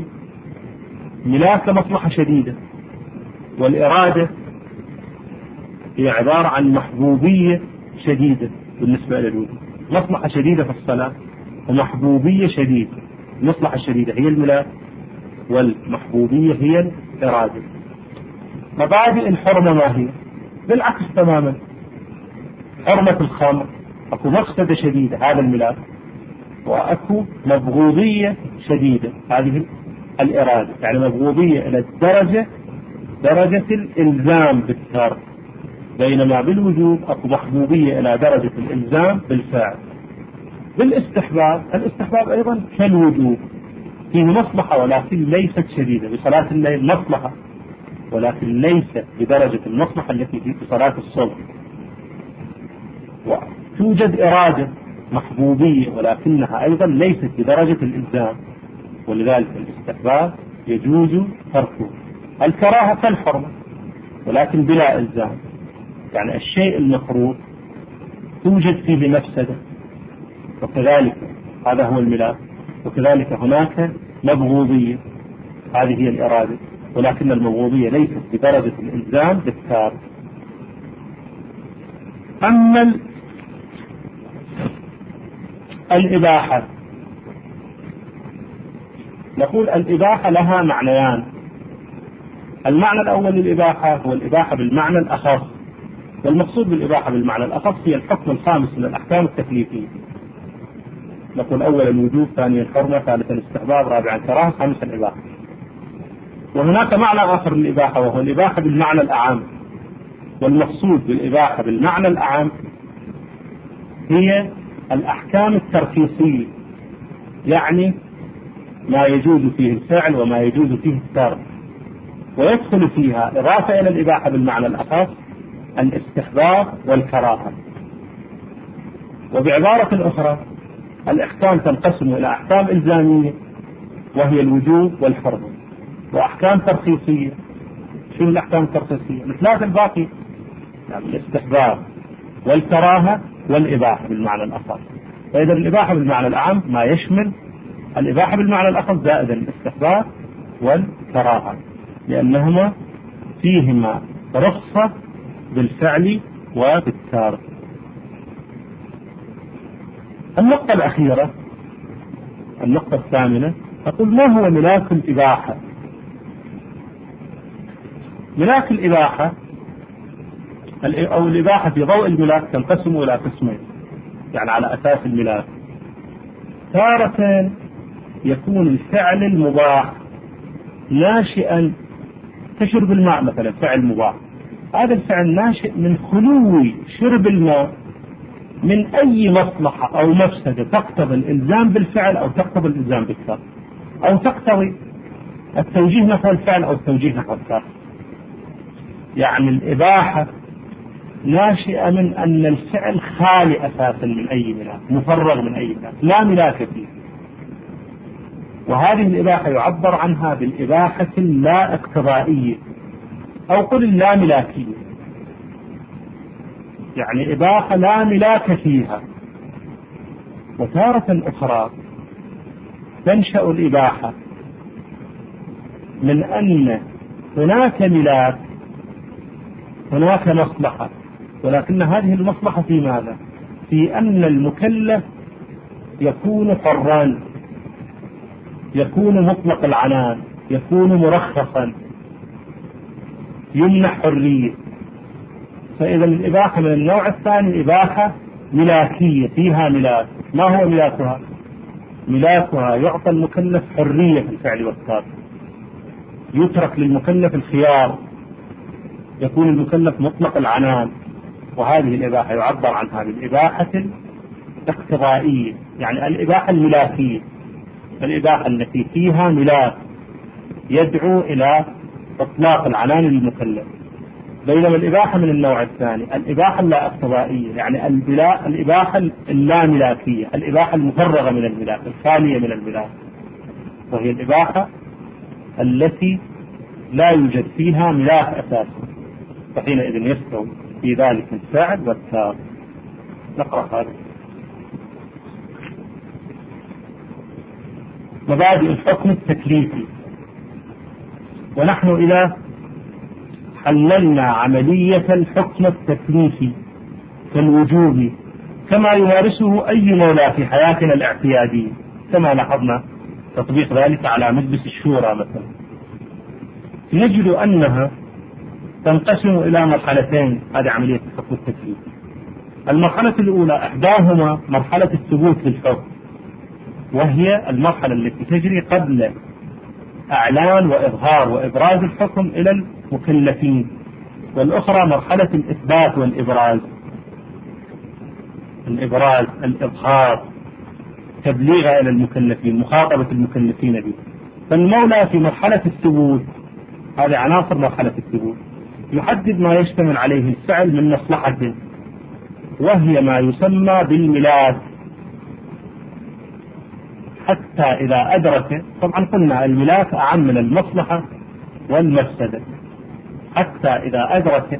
ملاك مصلحة شديدة، والإرادة هي عبارة عن محبوبية شديدة بالنسبة للوجوب. مصلحة شديدة في الصلاة ومحبوبية شديدة. المصلحة الشديدة هي الملاك والمحبوبية هي الإرادة. مبادئ الحرمة ما هي؟ بالعكس تماما. حرمة الخمر أكو مفسدة شديدة هذا الملاك، وأكو مبغوضية شديدة هذه الإرادة، يعني مبغوضية إلى الدرجة درجة الإلزام بالترك، بينما بالوجوب أكو محبوبية إلى درجة الإلزام بالفعل. بالاستحباب، الاستحباب أيضا كالوجوب فيه مصلحة ولكن ليست شديدة. بصلاة الليل مصلحة ولكن ليست بدرجة المصلحة التي في صلاة الصبح. وتوجد إرادة محبوبية ولكنها أيضا ليست بدرجة الإلزام، ولذلك الاستحباب يجوز تركه. الكراهة كالحرمة ولكن بلا إلزام، يعني الشيء المكروه توجد فيه مفسدة، وكذلك هذا هو الملاك، وكذلك هناك مبغوضية، هذه هي الإرادة، ولكن المبغوضية ليست بدرجة الإلزام بالتارك. أما الإباحة، نقول الإباحة لها معنيان. المعنى الأول للإباحة هو الإباحة بالمعنى الأخص، والمقصود بالإباحة بالمعنى الأخص هي الحكم الخامس من الأحكام التكليفية. نقول أولا الوجوب، ثانيا الحرمة، ثالثا الاستحباب، رابعا كراهة، خامسا الإباحة. وهناك معنى آخر للإباحة وهو الإباحة بالمعنى الأعم، والمقصود بالإباحة بالمعنى الأعم هي الأحكام الترخيصية، يعني ما يجوز فيه الفعل وما يجوز فيه الترك، ويدخل فيها إضافة إلى الإباحة بالمعنى الأخص الاستحباب والكراهة. وبعبارة أخرى الأحكام تنقسم إلى أحكام إلزامية وهي الوجوب والحرمة، وأحكام ترخيصية. شو الأحكام الترخيصية؟ الثلاثة الباقي، يعني الاستحباب والكراهة والإباحة بالمعنى الأخص. فإذا الإباحة بالمعنى الأعم ما يشمل الإباحة بالمعنى الأخص زائدا الاستحباب والكراهة، لأنهما فيهما رخصة بالفعل وبالتارك. النقطة الأخيرة، النقطة الثامنة، أقول ما هو ملاك الإباحة؟ ملاك الإباحة أو الإباحة في ضوء الملاك تنقسم إلى قسمين، يعني على أساس الملاك. تارة يكون الفعل المباح ناشئا كشرب الماء مثلا، فعل مباح، هذا الفعل ناشئ من خلو شرب الماء من أي مصلحة أو مفسدة تقتضي الإلزام بالفعل أو تقتضي الإلزام بالترك، أو تقتضي التوجيه نحو الفعل أو التوجيه نحو الترك. يعني الإباحة ناشئة من أن الفعل خالي أساسا من أي ملاك، مفرغ من أي ملاك، لا ملاك فيه. وهذه الإباحة يعبر عنها بالإباحة اللا اقتضائية أو قل اللا ملاكية، يعني إباحة لا ملاك فيها. وتارة أخرى تنشأ الإباحة من أن هناك ملاك، هناك مصلحة، ولكن هذه المصلحة في ماذا؟ في أن المكلف يكون حرا، يكون مطلق العنان، يكون مرخصا، يمنح حرية. فإذا الإباحة من النوع الثاني إباحة ملاكية، فيها ملاك. ما هو ملاكها؟ ملاكها يعطى المكلف حرية في الفعل والترك، يترك للمكلف الخيار، يكون المكلف مطلق العنان. وهذه الإباحة يعبر عنها بالإباحة الاقتضائية، يعني الإباحة الملاكية، الإباحة التي فيها ملاك يدعو إلى إطلاق العنان للمكلف. بينما الإباحة من النوع الثاني الإباحة اللا اقتضائية، يعني الإباحة اللا ملاكية، الإباحة المفرغة من الملاك، الخالية من الملاك، وهي الإباحة التي لا يوجد فيها ملاك أساسا، فحينئذ يستوي في ذلك الفعل والتارك. نقرأ هذا. مبادئ الحكم التكليفي. ونحن إذا حللنا عملية الحكم التكليفي كالوجوب كما يمارسه أي مولى في حياتنا الاعتيادية، كما لاحظنا تطبيق ذلك على مجلس الشورى مثلا، نجد أنها تنقسم إلى مرحلتين. هذه عملية الحكم التكليفي. المرحلة الأولى إحداهما مرحلة الثبوت للحكم، وهي المرحلة التي تجري قبل أعلان وإظهار وإبراز الحكم إلى المكلفين، والأخرى مرحلة الإثبات والإبراز، الإبراز، الإظهار، تبليغها إلى المكلفين، مخاطبة المكلفين به. فالمولى في مرحلة الثبوت، هذه عناصر مرحلة الثبوت، يحدد ما يشتمل عليه الفعل من مصلحته، وهي ما يسمى بالملاك، حتى إذا أدرك، طبعا قلنا الملاك أعم من المصلحة والمفسدة، حتى إذا أدرك،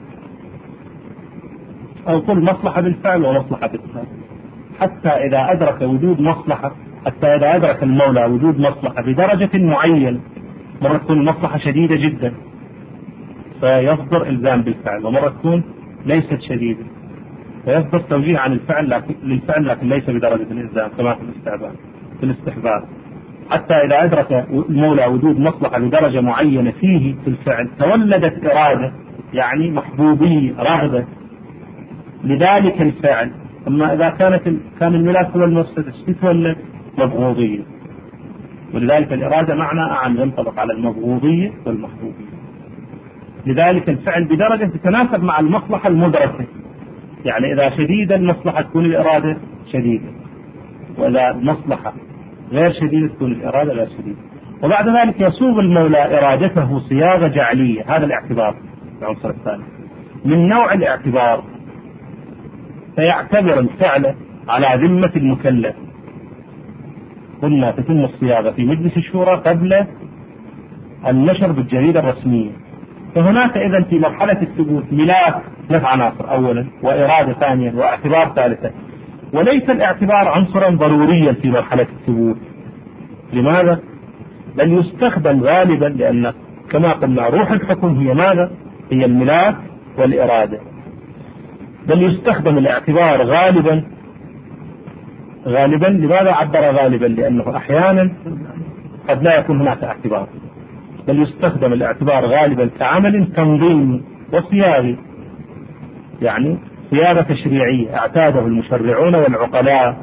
أو كل مصلحة بالفعل ومصلحة بالفعل، حتى إذا أدرك وجود مصلحة، حتى إذا أدرك المولى وجود مصلحة بدرجة معينة، مرة تكون المصلحة شديدة جدا فيصدر إلزام بالفعل، ومرة تكون ليست شديدة فيصدر توجيه عن الفعل لكن للفعل لكن ليس بدرجة الإلزام كما في الاستحباب في الاستحباب حتى إذا أدرك المولى وجود مصلحة بدرجة معينة فيه في الفعل تولدت إرادة، يعني محبوبية، رغبة لذلك الفعل. أما إذا كانت كان الملاك هو المفسد تتولد مبغوضية، ولذلك الإرادة معنى أعم ينطبق على المبغوضية والمحبوبية. لذلك الفعل بدرجة تتناسب مع المصلحة المدركة، يعني إذا شديدة المصلحة تكون الإرادة شديدة، وإذا المصلحة غير شديدة تكون الإرادة غير شديدة. وبعد ذلك يصوب المولى إرادته صياغة جعلية، هذا الاعتبار العنصر الثاني من نوع الاعتبار، فيعتبر الفعل على ذمة المكلف. قلنا تتم الصياغة في مجلس الشورى قبل النشر بالجريدة الرسمية. فهناك إذن في مرحلة الثبوت ملاك ثلاث عناصر أولا، وإرادة ثانيا، واعتبار ثالثا. وليس الاعتبار عنصرا ضروريا في مرحلة الثبوت. لماذا؟ بل يستخدم غالبا، لأن كما قلنا روح الحكم هي ماذا؟ هي الملاك والإرادة. بل يستخدم الاعتبار غالبا غالبا لماذا عبر غالبا؟ لأنه أحيانا قد لا يكون هناك اعتبار، بل يستخدم الاعتبار غالبا كعمل تنظيمي وصياغي، يعني صياغة تشريعية اعتاده المشرعون والعقلاء،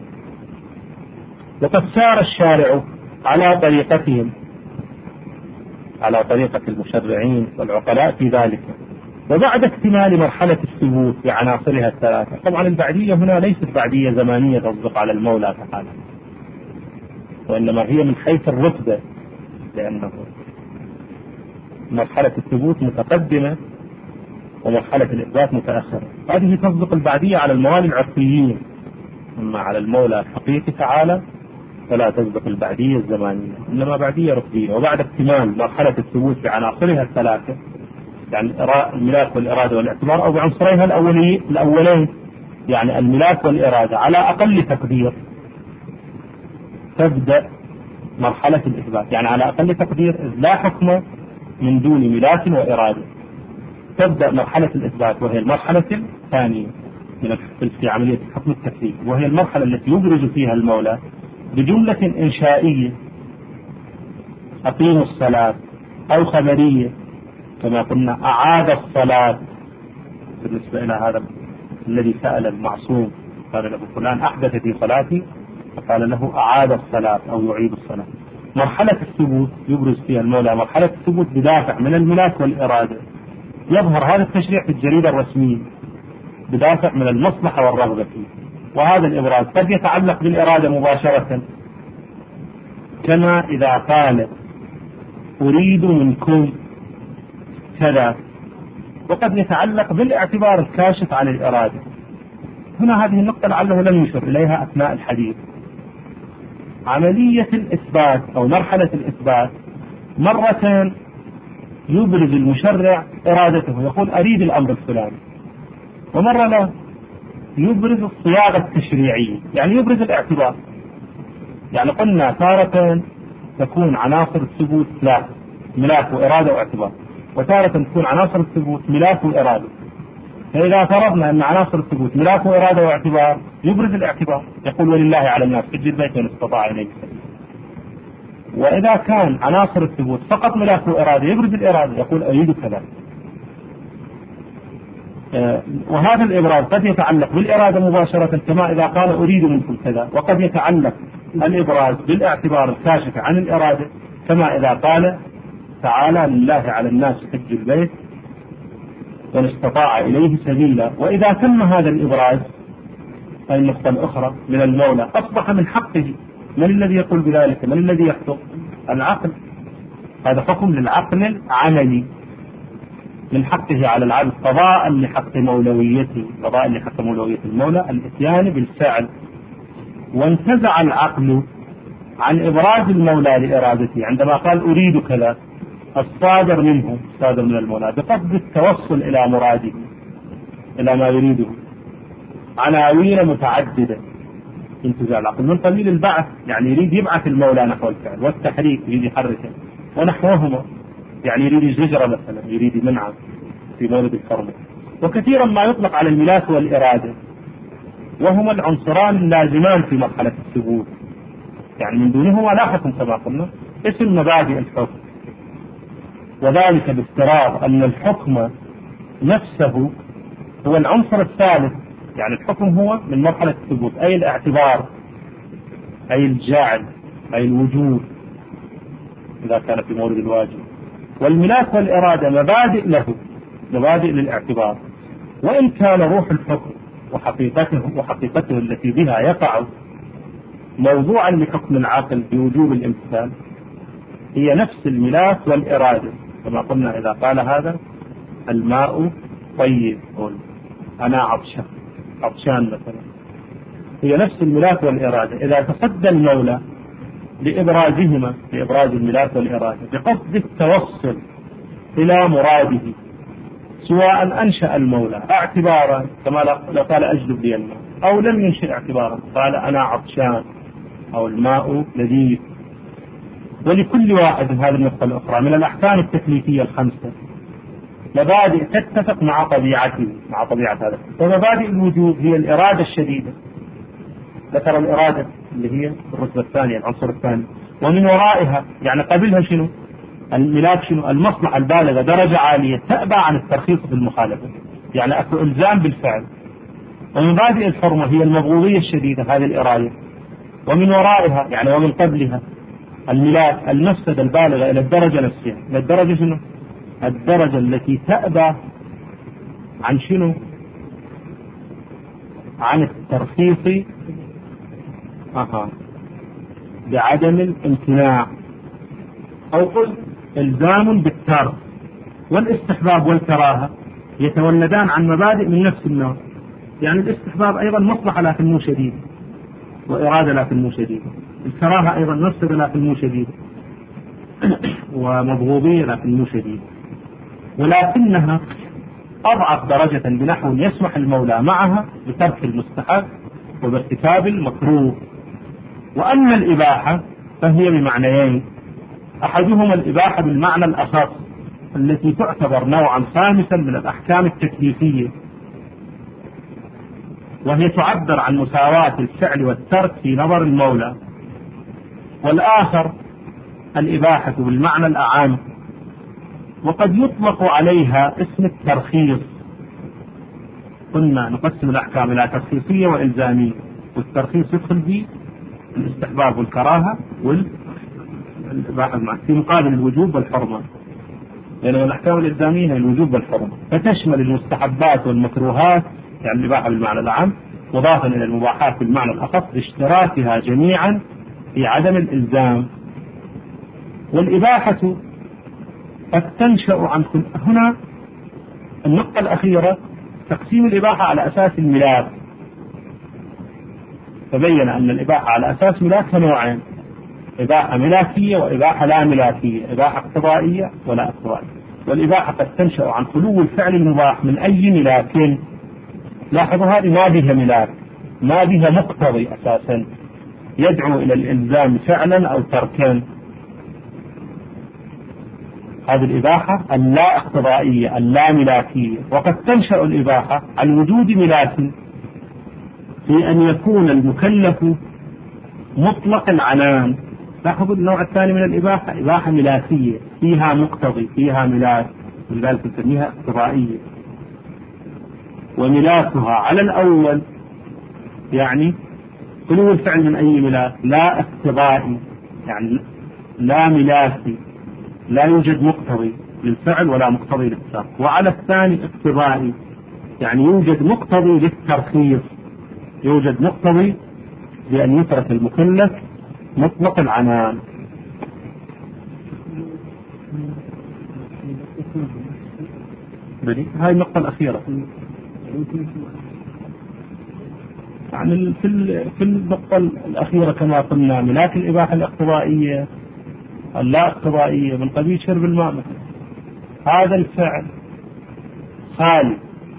وقد سار الشارع على طريقتهم، على طريقة المشرعين والعقلاء في ذلك. وبعد اكتمال مرحلة الثبوت بعناصرها الثلاثة، طبعا البعدية هنا ليست بعدية زمانية تصدق على المولى تعالى، وإنما هي من حيث الرتبة، لأنه مرحلة الثبوت متقدمة ومرحلة الإثبات متأخرة. هذه تصدق البعدية على الموالي العرفيين، أما على المولى الحقيقي تعالى فلا تصدق البعدية الزمانية، إنما بعدية رتبية. وبعد اكتمال مرحلة الثبوت بعناصرها الثلاثة، يعني الملاك والإرادة والاعتبار، أو بعنصريها الأولي الأولين يعني الملاك والإرادة على أقل تقدير، تبدأ مرحلة الإثبات، يعني على أقل تقدير لا حكم من دون ملاك وإرادة. تبدأ مرحلة الإثبات وهي المرحلة الثانية في عملية حكم التكليف، وهي المرحلة التي يبرز فيها المولى بجملة إنشائية أقيموا الصلاة، أو خبرية كما قلنا أعاد الصلاة، بالنسبة إلى هذا الذي سأل المعصوم قال له فلان أحدث في صلاتي، فقال له أعاد الصلاة أو يعيد الصلاة. مرحلة الثبوت يبرز فيها المولى مرحلة الثبوت بدافع من الملاك والإرادة، يظهر هذا التشريع في الجريدة الرسمية بدافع من المصلحة والرغبة فيه. وهذا الإبراز قد يتعلق بالإرادة مباشرة، كما إذا قال أريد منكم كذا، وقد يتعلق بالاعتبار الكاشف عن الإرادة. هنا هذه النقطة لعله لم يشر إليها أثناء الحديث. عملية الإثبات أو مرحلة الإثبات مرة يبرز المشرع إرادته، يقول أريد الأمر الفلاني، ومرة لا، يبرز الصياغة التشريعية، يعني يبرز الاعتبار. يعني قلنا تارة تكون عناصر الثبوت لا ملاك وإرادة واعتبار، وتارة تكون عناصر الثبوت ملاك وإرادة. فإذا فرضنا أن عناصر الثبوت ملاك وإرادة واعتبار، يبرز الاعتبار، يقول ولله على الناس حج البيت من استطاع إليه سبيلا. وإذا كان عناصر الثبوت فقط ملاك وإرادة، يبرز الإرادة، يقول أريد كذا. آه وهذا الإبراز قد يتعلق بالإرادة مباشرة، كما إذا قال أريد منكم كذا، وقد يتعلق الإبراز بالاعتبار الكاشف عن الإرادة، كما إذا قال تعالى لله على الناس حج البيت وإن استطاع إليه سبيلا. وإذا تم هذا الإبراز، هذه النقطة الأخرى، من المولى أصبح من حقه. من الذي يقول بذلك؟ من الذي يحكم؟ العقل. هذا حكم للعقل العملي، من حقه على العبد قضاء لحق مولويته، قضاء لحق مولوية المولى الإتيان بالفعل. وانتزع العقل عن إبراز المولى لإرادته عندما قال أريد كذا، الصادر منه، الصادر من المولى بقصد التوصل إلى مراده، إلى ما يريده، عناوين متعددة. انتزاع العقل من قبيل البعث، يعني يريد يبعث المولى نحو الفعل، والتحريك يريد يحركه، ونحوهما يعني يريد الزجرة مثلا، يريد منعه في مورد الكرم. وكثيرا ما يطلق على الملاك والإرادة، وهما العنصران اللازمان في مرحلة الثبوت، يعني من دونهما لا حكم كما قلنا، اسم مبادئ الحكم. وذلك بافتراض أن الحكم نفسه هو العنصر الثالث، يعني الحكم هو من مرحلة الثبوت، أي الاعتبار، أي الجعل، أي الوجود إذا كان في مورد الواجب. والملاك والإرادة مبادئ له، مبادئ للاعتبار. وإن كان روح الحكم وحقيقته وحقيقته التي بها يقع موضوعا لحكم العقل بوجوب الامتثال، هي نفس الملاك والإرادة. كما قلنا إذا قال هذا الماء طيب، قل أنا عطشان عطشان مثلا، هي نفس الملاك والإرادة. إذا تصدى المولى لإبرازهما، لإبراز الملاك والإرادة بقصد التوصل إلى مراده، سواء أنشأ المولى اعتبارا كما لو قال أجلب لي الماء، أو لم ينشئ اعتبارا، قال أنا عطشان أو الماء لذيذ. ولكل واحد من هذه النقطة الأخرى من الأحكام التكليفية الخمسة مبادئ تتفق مع طبيعته، مع طبيعة هذا. ومبادئ الوجود هي الإرادة الشديدة، ذكر الإرادة اللي هي الرتبة الثانية، العنصر الثاني. ومن ورائها يعني قبلها شنو؟ الملاك شنو؟ المصلحة البالغة، درجة عالية تأبى عن الترخيص بالمخالفة، يعني أكو إلزام بالفعل. ومن مبادئ الحرمة هي المبغوضية الشديدة، هذه الإرادة. ومن ورائها يعني ومن قبلها الملاك المفسدة البالغة إلى الدرجة نفسها، إلى الدرجة شنو؟ الدرجة التي تأبى عن شنو؟ عن الترخيص أها بعدم الامتناع، أو قل إلزام بالترك. والاستحباب والكراهة يتولدان عن مبادئ من نفس النوع، يعني الاستحباب أيضا مصلحة لكن مو شديد، وإرادة لكن مو شديد. الكراهة أيضا مفسدة لكن مو شديد، ومبغوضية لكن مو شديد، ولكنها أضعف درجة بنحو يسمح المولى معها بترك المستحب وبارتكاب المكروه. وأما الإباحة فهي بمعنيين، أحدهما الإباحة بالمعنى الأخص التي تعتبر نوعا خامسا من الأحكام التكليفية، وهي تعبر عن مساواة الفعل والترك في نظر المولى. والآخر الإباحة بالمعنى الأعام، وقد يطلق عليها اسم الترخيص. قلنا نقسم الأحكام إلى ترخيصية وإلزامية، والترخيص يدخل فيه الاستحباب والكراهة والإباحة في مقابل الوجوب والحرمة، لأن يعني الأحكام الإلزامية هي الوجوب والحرمة، فتشمل المستحبات والمكروهات، يعني الإباحة بالمعنى العام مضافا إلى المباحات بالمعنى الأخص باشتراكها جميعا في عدم الإلزام. والإباحة قد تنشأ عن كل. هنا النقطة الأخيرة تقسيم الإباحة على أساس الملاك، فبين أن الإباحة على أساس ملاك نوعين، إباحة ملاكية وإباحة لا ملاكية، إباحة اقتضائية ولا اقتضائية. والإباحة قد تنشأ عن خلو الفعل المباح من أي ملاك. لاحظوا هذه ما بها ملاك، ما بها مقتضي أساسا يدعو إلى الإلزام فعلا أو تركا. هذه الإباحة اللا اقتضائية اللا ملاكية. وقد تنشأ الإباحة عن وجود ملاك، في أن يكون المكلف مطلق العنان. لاحظوا النوع الثاني من الإباحة إباحة ملاكية فيها مقتضي، فيها ملاك، ولذلك نسميها اقتضائية. وملاكها على الأول يعني خلو الفعل من أي ملاك، لا اقتضائي يعني لا ملاكي، لا يوجد مقتضي، للفعل ولا مقتضي للترك. وعلى الثاني اقتضائي، يعني يوجد مقتضي للترخيص، يوجد مقتضي بأن يترك المكلف مطلق العنان. هاي النقطة الأخيرة، يعني في في النقطة الأخيرة كما قلنا ملاك الإباحة الاقتضائية اللا اقتضائية من قبيل شرب الماء مثلا، هذا الفعل خالي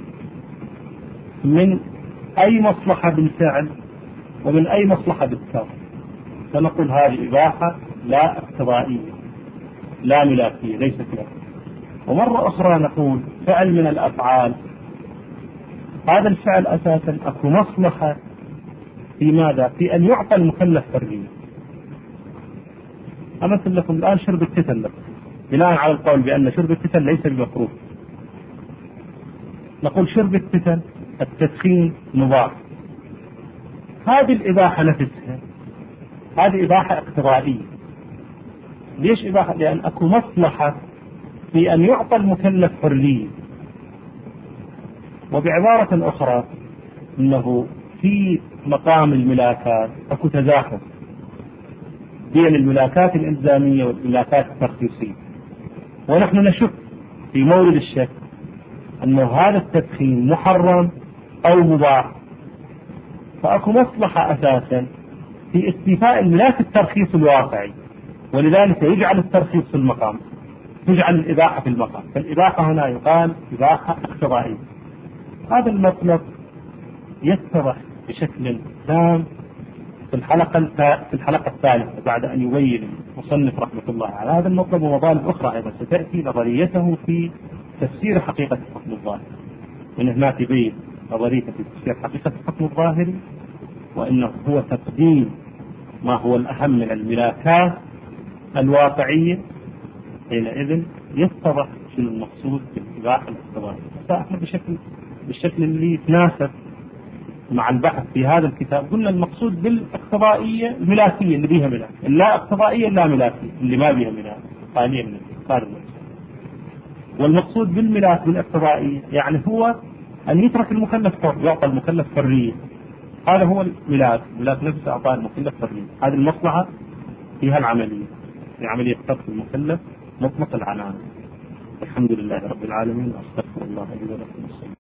من أي مصلحة بالفعل ومن أي مصلحة بالترك، فنقول هذه إباحة لا اقتضائية لا ملاكية ليست لها. ومرة أخرى نقول فعل من الأفعال، هذا الفعل أساسا أكو مصلحة في ماذا؟ في أن يعطى المكلف حرية. أمثل لكم الآن شرب التتن لكم، بناء على القول بأن شرب التتن ليس بمكروه، نقول شرب التتن التدخين مباح، هذه الإباحة نفسها هذه إباحة اقتضائية. ليش إباحة؟ لأن أكو مصلحة في أن يعطى المكلف حرية. وبعبارة أخرى أنه في مقام الملاكات أكو تزاحم بين الملاكات الإلزامية والملاكات الترخيصية، ونحن نشك في مورد الشك أنه هذا التدخين محرم أو مباح، فأكو مصلحة أساسا في استيفاء الملاك الترخيص الواقعي، ولذلك يجعل الترخيص في المقام، يجعل الإباحة في المقام، فالإباحة هنا يقال إباحة اقتضائية. هذا المطلب يتضح بشكل تام في الحلقة في الحلقة الثالثة بعد أن يبين المصنف رحمة الله على هذا المطلب ومطالب أخرى أيضا ستأتي نظريته في تفسير حقيقة الحكم الظاهري، من هناك يبين نظريته في تفسير حقيقة الحكم الظاهري، وأنه هو تقديم ما هو الأهم من الملاكات الواقعية، حينئذ يتضح شنو المقصود بالإباحة الاقتضائية. فإحنا بشكل بالشكل اللي يتناسب مع البحث في هذا الكتاب قلنا المقصود بالاقتضائية الملاكية اللي بيها ملاك، اللا اقتضائية اللا ملاكية اللي ما بيها ملاك خالية من الإفكار. والمقصود بالملاك بالاقتضائية يعني هو أن يترك المكلف حر، يعطى المكلف حرية، هذا هو الملاك. الملاك نفسه أعطاه المكلف حرية، هذه المصلحة فيها العملية، في عملية ترك المكلف مطلق العنان. الحمد لله رب العالمين، أستغفر الله لي ولكم.